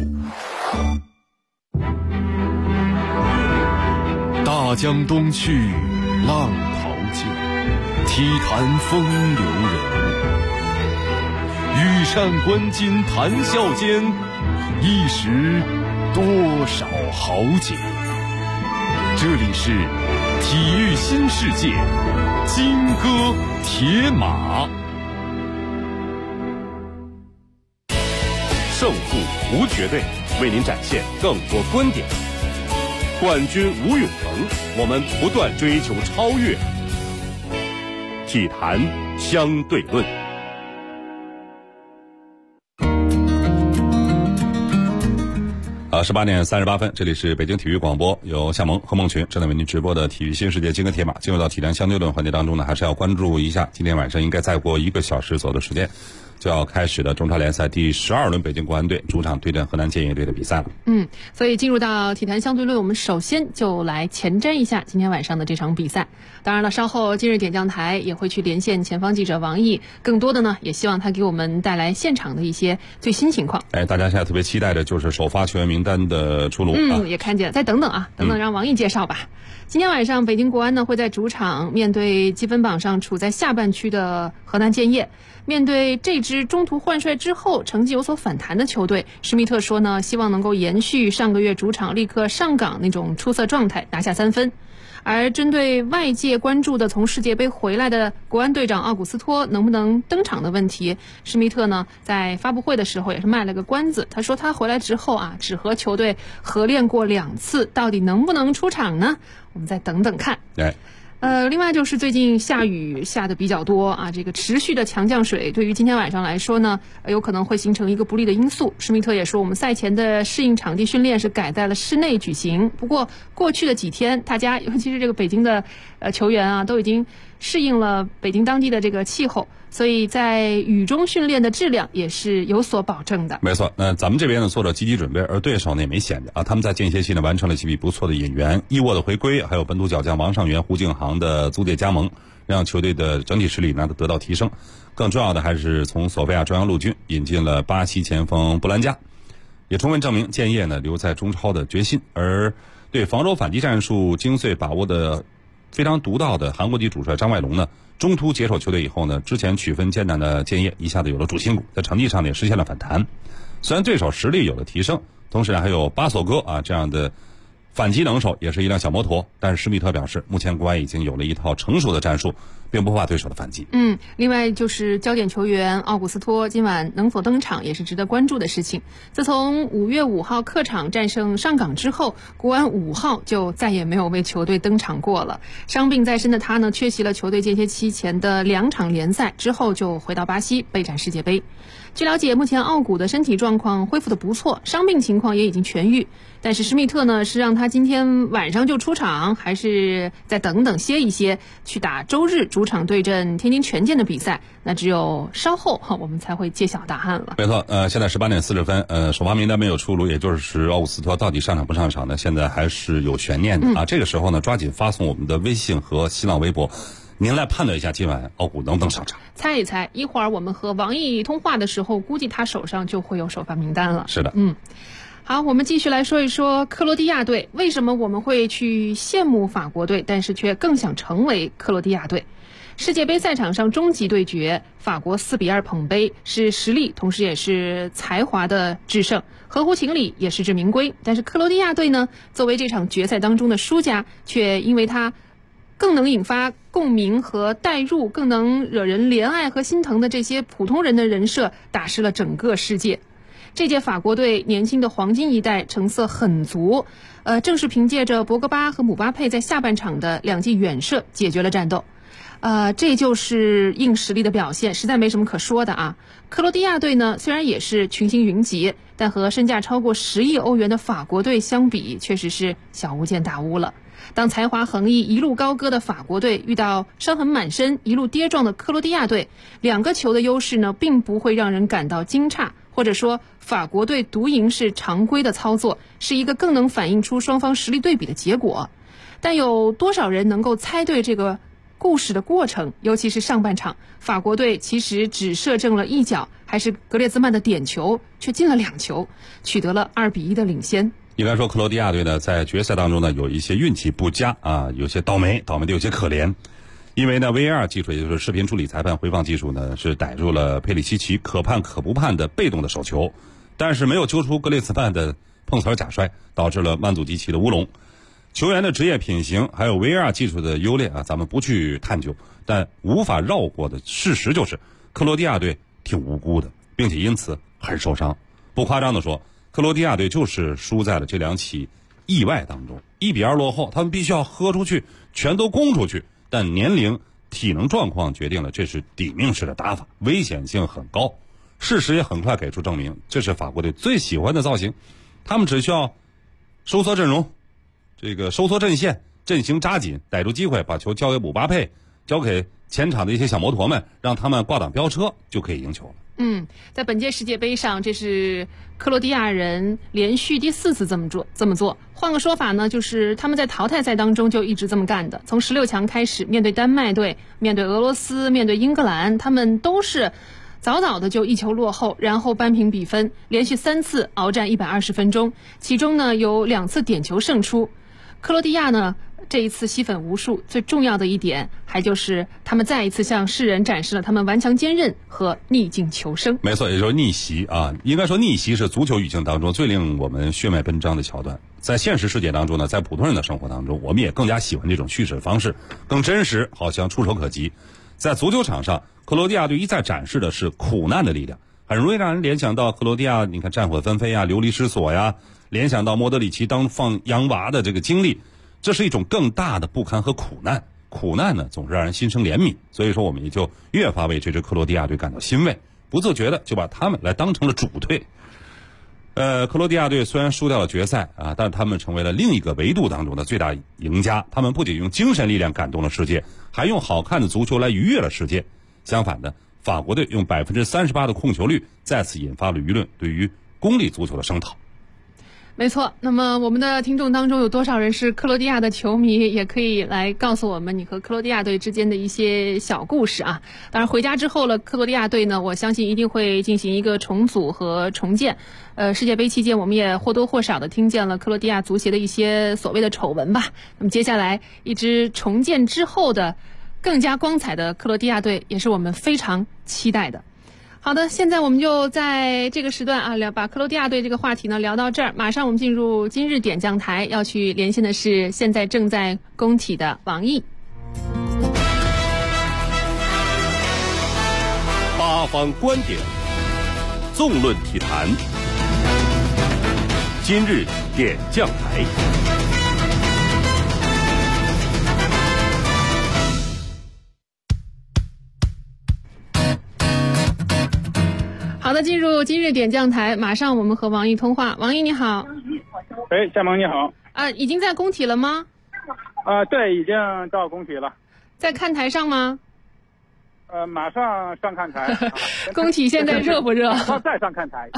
大江东去，浪淘尽，体坛风流人。羽扇纶巾谈笑间，一时多少豪杰。这里是体育新世界，金戈铁马。 胜负无绝对，为您展现更多观点。冠军无永恒，我们不断追求超越。体坛相对论。 18点38分，这里是北京体育广播，由夏萌和孟群正在为您直播的体育新世界金戈铁马。进入到体坛相对论环节当中呢，还是要关注一下今天晚上应该再过1个小时左右的时间就要开始的中超联赛第12轮北京国安队主场对阵河南建业队的比赛了。 所以进入到体坛相对论，我们首先就来前瞻一下今天晚上的这场比赛。当然了，稍后今日点将台也会去连线前方记者王毅，更多的呢也希望他给我们带来现场的一些最新情况。 大家现在特别期待的就是首发球员名单的出炉。 也看见，再等等啊，等等让王毅介绍吧。今天晚上北京国安呢会在主场面对积分榜上处在下半区的河南建业。面对这支中途换帅之后成绩有所反弹的球队，施密特说呢，希望能够延续上个月主场立刻上岗那种出色状态，拿下3分。而针对外界关注的从世界杯回来的国安队长奥古斯托能不能登场的问题，施密特呢在发布会的时候也是卖了个关子。他说他回来之后只和球队合练过2次，到底能不能出场呢？我们再等等看。另外就是最近下雨下的比较多这个持续的强降水对于今天晚上来说呢，有可能会形成一个不利的因素。施密特也说，我们赛前的适应场地训练是改在了室内举行。不过过去的几天，大家尤其是这个北京的球员都已经适应了北京当地的这个气候，所以在雨中训练的质量也是有所保证的。 没错，那咱们这边呢做了积极准备，而对手呢也没闲着啊，他们在间歇期呢完成了几笔不错的引援，伊沃的回归，还有本土小将王上源、胡敬航的租借加盟，让球队的整体实力呢得到提升。更重要的还是从索菲亚中央陆军引进了巴西前锋布兰加，也充分证明建业呢留在中超的决心。而对防守反击战术精髓把握的非常独到的韩国籍主帅张外龙呢，中途接手球队以后呢，之前取分艰难的建业一下子有了主心骨，在成绩上也实现了反弹。虽然对手实力有了提升，同时还有巴索戈啊这样的反击能手，也是一辆小摩托，但是施密特表示，目前国外已经有了一套成熟的战术，并不怕对手的反击。 另外就是焦点球员奥古斯托今晚能否登场也是值得关注的事情。自从5月5号客场战胜上港之后，国安5号就再也没有为球队登场过了。伤病在身的他呢，缺席了球队间歇期前的2场联赛，之后就回到巴西备战世界杯。据了解，目前奥古的身体状况恢复得不错，伤病情况也已经痊愈。但是施密特呢，是让他今天晚上就出场，还是再等等歇一歇，去打周日主场对阵天津权健的比赛？那只有稍后我们才会揭晓答案了。 没错，现在18点40分，首发名单没有出炉，也就是奥古斯托到底上场不上场呢？现在还是有悬念的啊。这个时候呢，抓紧发送我们的微信和新浪微博。您来判断一下今晚奥古能不能上场？ 猜一猜，一会儿我们和王毅通话的时候，估计他手上就会有首发名单了。 是的， 好，我们继续来说一说克罗地亚队。为什么我们会去羡慕法国队，但是却更想成为克罗地亚队？世界杯赛场上终极对决，法国4-2捧杯，是实力同时也是才华的制胜，合乎情理也实至名归。但是克罗地亚队呢，作为这场决赛当中的输家，却因为他更能引发共鸣和代入，更能惹人怜爱和心疼的这些普通人的人设，打湿了整个世界。这届法国队年轻的黄金一代成色很足，正是凭借着博格巴和姆巴佩在下半场的2记远射解决了战斗。这就是硬实力的表现，实在没什么可说的啊。克罗地亚队呢，虽然也是群星云集，但和身价超过10亿欧元的法国队相比，确实是小巫见大巫了。当才华横溢、一路高歌的法国队遇到伤痕满身、一路跌撞的克罗地亚队，2个球的优势呢，并不会让人感到惊诧，或者说法国队独赢是常规的操作，是一个更能反映出双方实力对比的结果。但有多少人能够猜对这个故事的过程？尤其是上半场，法国队其实只射正了1脚，还是格列兹曼的点球，却进了2球，取得了2-1的领先。 应该说克罗地亚队呢在决赛当中呢有一些运气不佳啊，有些倒霉的有些可怜。因为呢 VAR 技术，也就是视频处理裁判回放技术呢，是逮住了佩里西奇可判可不判的被动的手球，但是没有揪出格列兹曼的碰瓷假摔，导致了曼祖基奇的乌龙。球员的职业品行还有 VAR 技术的优劣啊，咱们不去探究，但无法绕过的事实就是克罗地亚队挺无辜的，并且因此很受伤。不夸张的说，克罗地亚队就是输在了这2起意外当中。1-2落后，他们必须要喝出去，全都攻出去，但年龄、体能状况决定了这是抵命式的打法，危险性很高。事实也很快给出证明，这是法国队最喜欢的造型。他们只需要收缩阵容，收缩阵线，阵型扎紧，逮住机会把球交给姆巴佩，交给前场的一些小摩托们，让他们挂档飙车，就可以赢球了。 在本届世界杯上，这是克罗地亚人连续第4次这么做。换个说法呢，就是他们在淘汰赛当中就一直这么干的。从16强开始，面对丹麦队、面对俄罗斯、面对英格兰，他们都是早早的就1球落后，然后扳平比分，连续3次鏖战120分钟，其中呢有2次点球胜出。克罗地亚呢这一次吸粉无数，最重要的一点还就是他们再一次向世人展示了他们顽强坚韧和逆境求生。 没错，也就是逆袭啊。应该说逆袭是足球语境当中最令我们血脉奔张的桥段。在现实世界当中呢，在普通人的生活当中，我们也更加喜欢这种叙事方式，更真实，好像触手可及。在足球场上，克罗地亚队一再展示的是苦难的力量，很容易让人联想到克罗地亚，你看战火纷飞啊，流离失所呀，联想到莫德里奇当放洋娃的这个经历。这是一种更大的不堪和苦难，苦难呢总是让人心生怜悯，所以说我们也就越发为这支克罗地亚队感到欣慰，不自觉的就把他们来当成了主队。 克罗地亚队虽然输掉了决赛啊，但他们成为了另一个维度当中的最大赢家。他们不仅用精神力量感动了世界，还用好看的足球来愉悦了世界。相反的，法国队用38%的控球率再次引发了舆论对于功利足球的声讨。 没错，那么我们的听众当中有多少人是克罗地亚的球迷，也可以来告诉我们你和克罗地亚队之间的一些小故事啊。当然回家之后了，克罗地亚队呢，我相信一定会进行一个重组和重建。世界杯期间我们也或多或少的听见了克罗地亚足协的一些所谓的丑闻吧。那么接下来一支重建之后的更加光彩的克罗地亚队也是我们非常期待的。好的，现在我们就在这个时段啊，把克罗地亚队这个话题呢聊到这儿。马上我们进入今日点将台，要去连线的是现在正在工体的王毅。 八方观点，纵论体坛，今日点将台。 好的，进入今日点将台，马上我们和王毅通话。王毅你好。 夏萌你好。 已经在工体了吗？ 对，已经到工体了。 在看台上吗？ 马上上看台。 工体现在热不热？ 马上再上看台。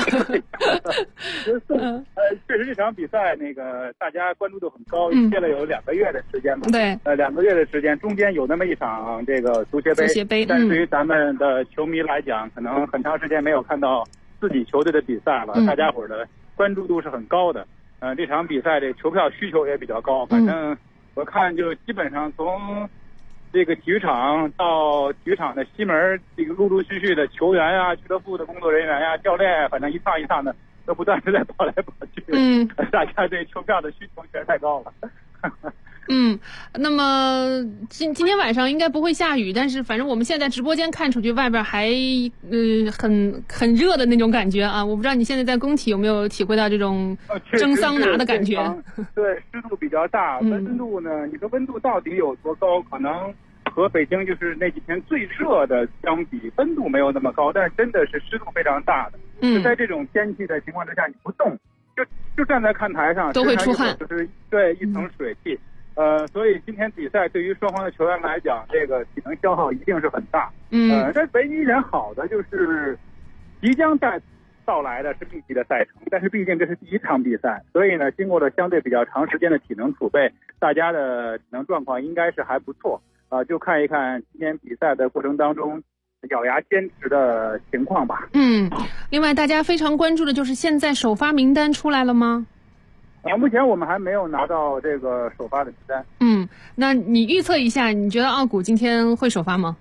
确实这场比赛大家关注度很高，歇了有2个月的时间嘛。 对。 2个月的时间，中间有那么一场这个足协杯。但对于咱们的球迷来讲，可能很长时间没有看到自己球队的比赛了，大家伙的关注度是很高的。这场比赛这球票需求也比较高，反正我看就基本上从这个体育场到体育场的西门，这个陆陆续续的球员啊、俱乐部的工作人员呀、教练，反正一趟一趟的都不断的在跑来跑去。大家对球票的需求确实太高了。 那么今天晚上应该不会下雨，但是反正我们现在直播间看出去，外边还很热的那种感觉啊！我不知道你现在在工体有没有体会到这种蒸桑拿的感觉？ 对，湿度比较大，温度呢？你说温度到底有多高？可能和北京就是那几天最热的相比，温度没有那么高，但是真的是湿度非常大的。就在这种天气的情况之下，你不动，就站在看台上都会出汗， 就是对一层水汽。所以今天比赛对于双方的球员来讲，这个体能消耗一定是很大。但唯一一点好的就是即将到来的是密集的赛程，但是毕竟这是第一场比赛，所以呢，经过了相对比较长时间的体能储备，大家的体能状况应该是还不错。就看一看今天比赛的过程当中咬牙坚持的情况吧。 另外大家非常关注的就是现在首发名单出来了吗？ 目前我们还没有拿到这个首发的名单。 那你预测一下，你觉得奥古今天会首发吗？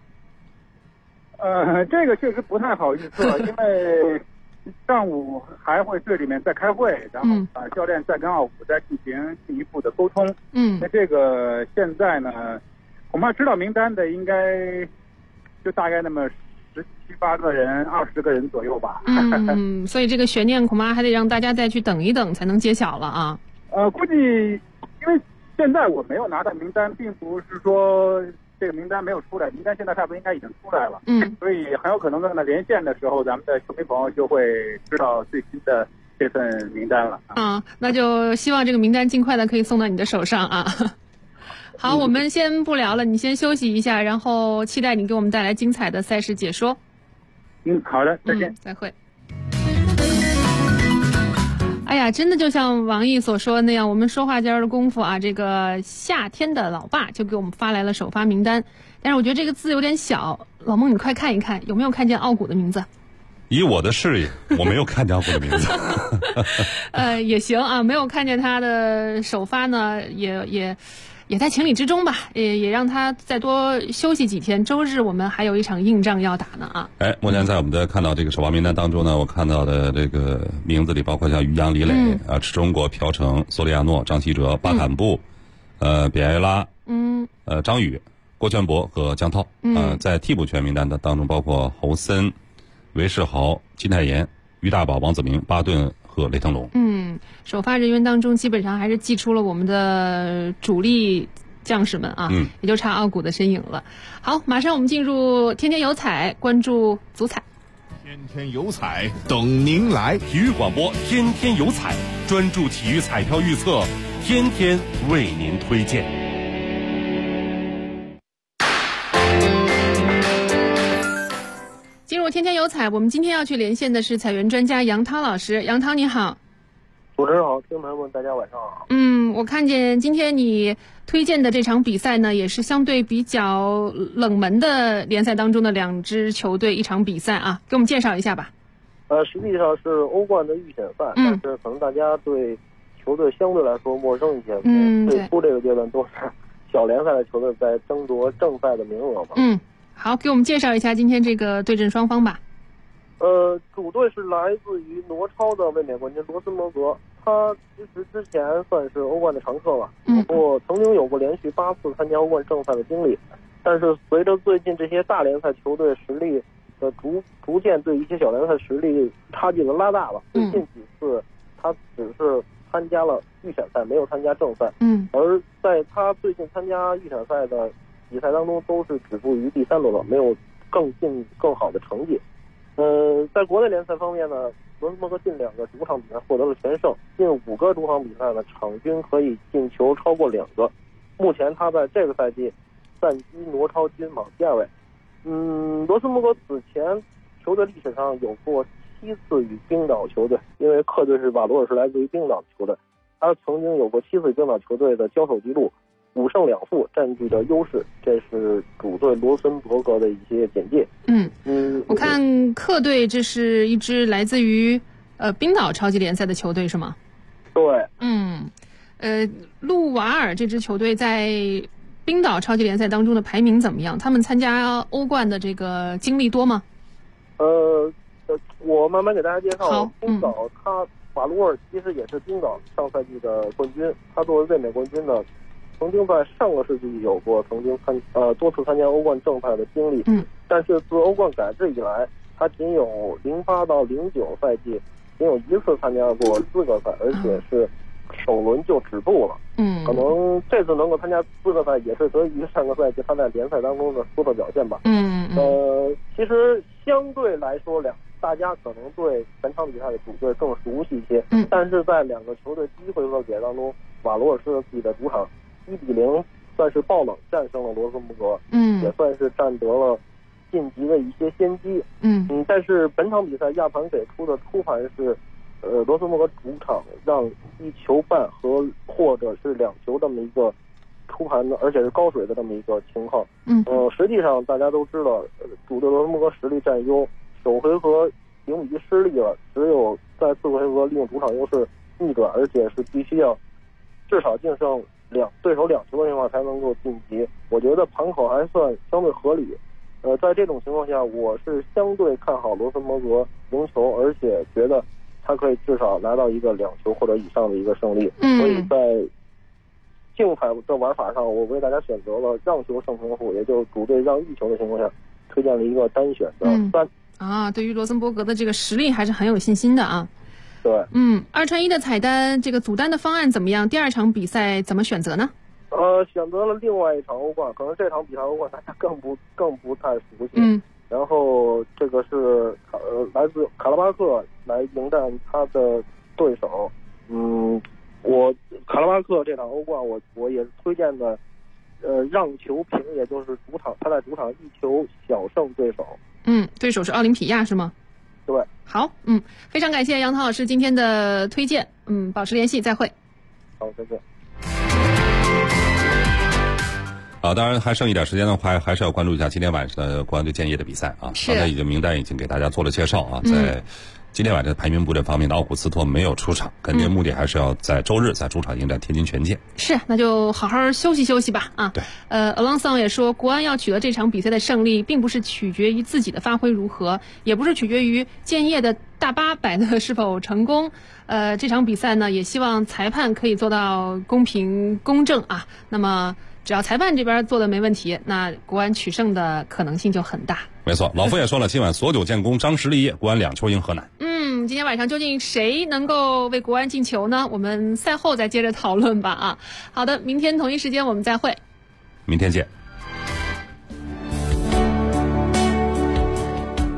这个确实不太好预测，因为上午还会队里面在开会，然后教练再跟奥古再进行进一步的沟通。那这个现在呢，恐怕知道名单的应该就大概那么17、18个人、20个人左右吧。 所以这个悬念恐怕还得让大家再去等一等才能揭晓了啊。 估计因为现在我没有拿到名单，并不是说这个名单没有出来，名单现在差不多应该已经出来了。所以很有可能在连线的时候，咱们的球迷朋友就会知道最新的这份名单了。 那就希望这个名单尽快的可以送到你的手上啊。好，我们先不聊了，你先休息一下，然后期待你给我们带来精彩的赛事解说。 好的，再见， 再会。哎呀，真的就像王毅所说的那样，我们说话间的功夫啊，这个夏天的老爸就给我们发来了首发名单，但是我觉得这个字有点小，老孟你快看一看，有没有看见奥古的名字？ 以我的视野，我没有看见奥古的名字。 也行啊，没有看见他的首发呢，也在情理之中吧，也让他再多休息几天。周日我们还有一场硬仗要打呢啊！ 目前在我们的看到这个首发名单当中呢，我看到的这个名字里包括像于洋、李磊池中国、朴成、索里亚诺、张稀哲、巴坎布、比埃拉、张宇、郭全博和江涛。在替补球员名单的当中，包括侯森、韦世豪、金泰妍、于大宝、王子明、巴顿和雷腾龙。 首发人员当中基本上还是祭出了我们的主力将士们啊，也就差奥古的身影了。好，马上我们进入天天有彩，关注足彩。 天天有彩等您来， 体育广播天天有彩，专注体育彩票预测，天天为您推荐。 进入天天有彩，我们今天要去连线的是彩源专家杨涛老师。杨涛你好。 主持人好，听众朋友们大家晚上好。 我看见今天你推荐的这场比赛呢，也是相对比较冷门的联赛当中的2支球队一场比赛啊，给我们介绍一下吧。 实际上是欧冠的预选赛，但是可能大家对球队相对来说陌生一些。最初这个阶段都是小联赛的球队在争夺正赛的名额嘛。 好，给我们介绍一下今天这个对阵双方吧。 主队是来自于挪超的卫冕冠军罗森伯格，他其实之前算是欧冠的常客了，曾经有过连续8次参加欧冠正赛的经历，但是随着最近这些大联赛球队实力的逐渐对一些小联赛实力差距的拉大了，最近几次他只是参加了预选赛，没有参加正赛，而在他最近参加预选赛的比赛当中都是止步于第3轮了，没有更好的成绩。在国内联赛方面呢，罗森伯格近2个主场比赛获得了全胜，近5个主场比赛呢，场均可以进球超过2个。目前他在这个赛季暂居挪超均榜第2位。罗森伯格此前球队历史上有过7次与冰岛球队，因为客队是瓦罗尔，是来自于冰岛的球队，他曾经有过7次与冰岛球队的交手记录，5胜2负，占据着优势，这是主队罗森伯格的一些简介。 我看客队这是一支来自于冰岛超级联赛的球队是吗？ 对。 路瓦尔这支球队在冰岛超级联赛当中的排名怎么样？他们参加欧冠的这个经历多吗？ 我慢慢给大家介绍。冰岛他瓦卢尔其实也是冰岛上赛季的冠军，他作为卫冕冠军呢，曾经在上个世纪有过多次参加欧冠正赛的经历，但是自欧冠改制以来，他仅有08到09赛季仅有1次参加过资格赛，而且是首轮就止步了。可能这次能够参加资格赛也是得益于上个赛季他在联赛当中的出色表现吧。其实相对来说大家可能对本场比赛的主队更熟悉一些，但是在2个球队第一回合比赛当中，瓦罗尔是自己的主场1-0算是爆冷战胜了罗森伯格，也算是占得了晋级的一些先机。但是本场比赛亚盘给出的初盘是罗森伯格主场让1球半或者是2球这么一个初盘的，而且是高水的这么一个情况。实际上大家都知道，主队罗森伯格实力占优，首回合0-1失利了，只有在4回合利用主场优势逆转，而且是必须要至少净胜对手2球的情况才能够晋级。我觉得盘口还算相对合理。在这种情况下，我是相对看好罗森伯格赢球，而且觉得他可以至少拿到一个2球或者以上的一个胜利。所以在竞彩的玩法上，我为大家选择了让球胜平负，也就是主队让1球的情况下，推荐了一个单选的3。 对于罗森伯格的这个实力还是很有信心的啊。 对。 2串1的彩单这个组单的方案怎么样？第2场比赛怎么选择呢？ 选择了另外一场欧冠，可能这场比赛欧冠大家更不太熟悉。然后这个是来自卡拉巴克来迎战他的对手。我卡拉巴克这场欧冠我也是推荐的让球平，也就是他在主场1球小胜对手。 对手是奥林匹亚是吗？ 对。 好，非常感谢杨涛老师今天的推荐，保持联系，再会。 好，再见。 当然还剩一点时间的话，还是要关注一下今天晚上的国安对建业的比赛啊。刚才名单已经给大家做了介绍啊，在今天晚上排名布阵方面的奥古斯托没有出场，肯定目的还是要在周日在主场迎战天津权健。 那就好好休息休息吧啊。 对。 Alonso 也说，国安要取得这场比赛的胜利，并不是取决于自己的发挥如何，也不是取决于建业的大巴摆的是否成功。这场比赛呢，也希望裁判可以做到公平公正啊。那么只要裁判这边做的没问题，那国安取胜的可能性就很大。 没错，老夫也说了，今晚锁酒建功，张实立业，国安2球赢河南。 今天晚上究竟谁能够为国安进球呢？我们赛后再接着讨论吧啊。好的，明天同一时间我们再会。 明天见。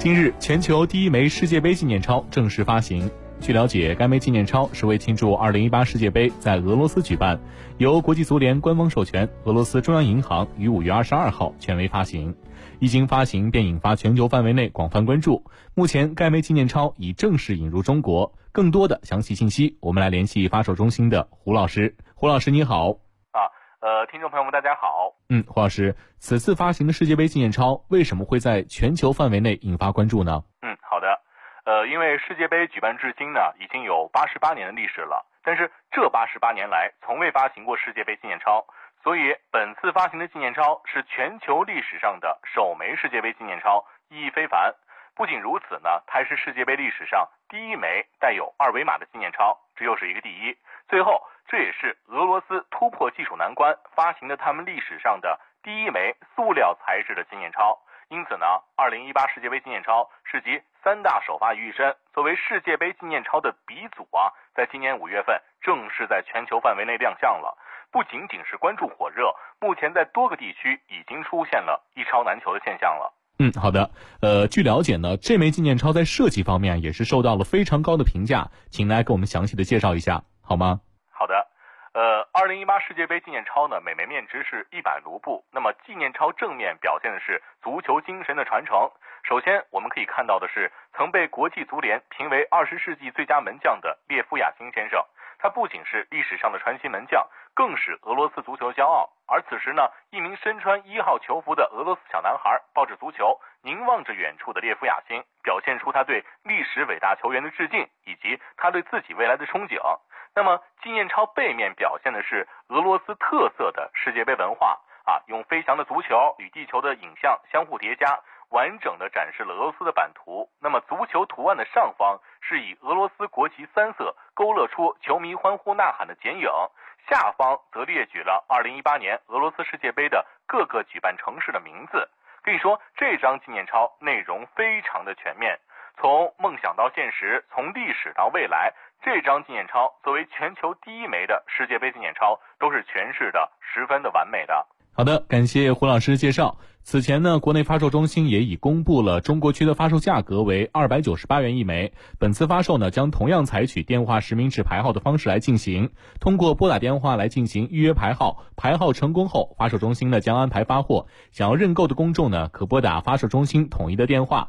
近日，全球第一枚世界杯纪念钞正式发行。据了解，该枚纪念钞是为庆祝2018世界杯在俄罗斯举办，由国际足联官方授权，俄罗斯中央银行于5月22号权威发行。一经发行便引发全球范围内广泛关注。目前该枚纪念钞已正式引入中国。更多的详细信息，我们来联系发售中心的胡老师。胡老师你好。 听众朋友们大家好。 胡老师，此次发行的世界杯纪念钞为什么会在全球范围内引发关注呢？ 好的。因为世界杯举办至今呢，已经有88年的历史了，但是这88年来从未发行过世界杯纪念钞，所以本次发行的纪念钞是全球历史上的首枚世界杯纪念钞，意义非凡。不仅如此呢，它还是世界杯历史上第一枚带有2维码的纪念钞，这又是一个第一。最后，这也是俄罗斯突破技术难关发行的他们历史上的第一枚塑料材质的纪念钞。因此呢，2018世界杯纪念钞是集3大首发于一身，作为世界杯纪念钞的鼻祖在今年5月份正式在全球范围内亮相了。不仅仅是关注火热，目前在多个地区已经出现了一钞难求的现象了。 好的。据了解呢，这枚纪念钞在设计方面也是受到了非常高的评价，请来给我们详细的介绍一下好吗？ 好的。2018世界杯纪念钞呢，每枚面值是100卢布。那么纪念钞正面表现的是足球精神的传承。首先我们可以看到的是曾被国际足联评为20世纪最佳门将的列夫雅辛先生，他不仅是历史上的传奇门将，更是俄罗斯足球骄傲。而此时呢，一名身穿1号球服的俄罗斯小男孩抱着足球，凝望着远处的列夫雅辛，表现出他对历史伟大球员的致敬，以及他对自己未来的憧憬。那么纪念钞背面表现的是俄罗斯特色的世界杯文化用飞翔的足球与地球的影像相互叠加，完整的展示了俄罗斯的版图。那么足球图案的上方是以俄罗斯国旗3色勾勒出球迷欢呼呐喊的剪影，下方则列举了2018年俄罗斯世界杯的各个举办城市的名字。可以说这张纪念钞内容非常的全面，从梦想到现实，从历史到未来，这张纪念钞作为全球第一枚的世界杯纪念钞，都是诠释的十分的完美的。 好的，感谢胡老师介绍。此前呢，国内发售中心也已公布了中国区的发售价格为298元一枚。本次发售呢，将同样采取电话实名制排号的方式来进行，通过拨打电话来进行预约排号，排号成功后，发售中心呢将安排发货。想要认购的公众呢，可拨打发售中心统一的电话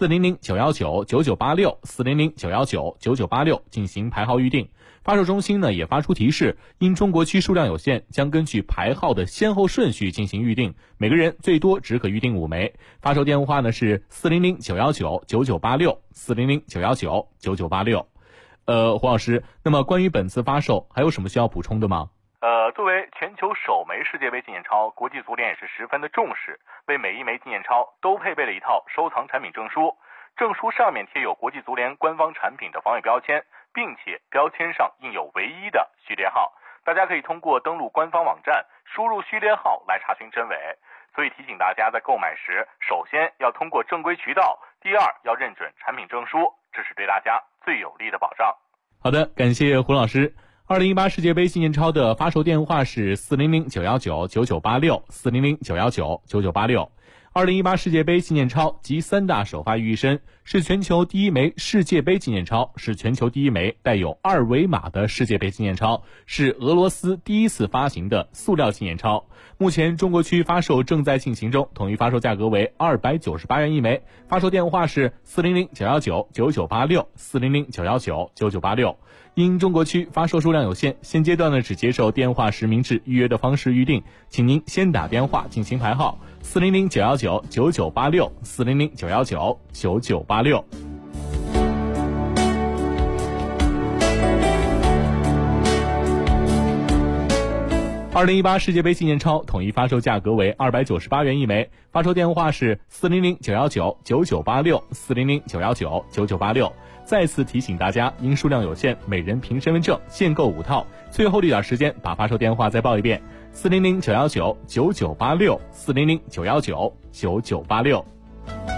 400-919-9986 400-919-9986进行排号预定。发售中心呢也发出提示，因中国区数量有限，将根据排号的先后顺序进行预定，每个人最多只可预定5枚。发售电话呢是400-919-9986 400-919-9986。胡老师，那么关于本次发售还有什么需要补充的吗？ 作为全球首枚世界杯纪念钞，国际足联也是十分的重视，为每一枚纪念钞都配备了一套收藏产品证书。证书上面贴有国际足联官方产品的防伪标签，并且标签上印有唯一的序列号，大家可以通过登录官方网站输入序列号来查询真伪。所以提醒大家在购买时，首先要通过正规渠道，第二要认准产品证书，这是对大家最有力的保障。 好的，感谢胡老师。2018世界杯纪念钞的发售电话是400-919-9986 400-919-9986。2018世界杯纪念钞集3大首发于一身，是全球第一枚世界杯纪念钞，是全球第一枚带有2维码的世界杯纪念钞，是俄罗斯第一次发行的塑料纪念钞。目前中国区发售正在进行中，统一发售价格为298元一枚，发售电话是400-919-9986 400-919-9986。因中国区发售数量有限，现阶段呢只接受电话实名制预约的方式预定，请您先打电话进行排号400-919-9986 400-919-9986。2018世界杯纪念钞统一发售价格为298元一枚，发售电话是400-919-9986 400-919-9986。再次提醒大家，因数量有限，每人凭身份证限购5套。最后的一点时间，把发售电话再报一遍：400-919-9986 400-919-9986。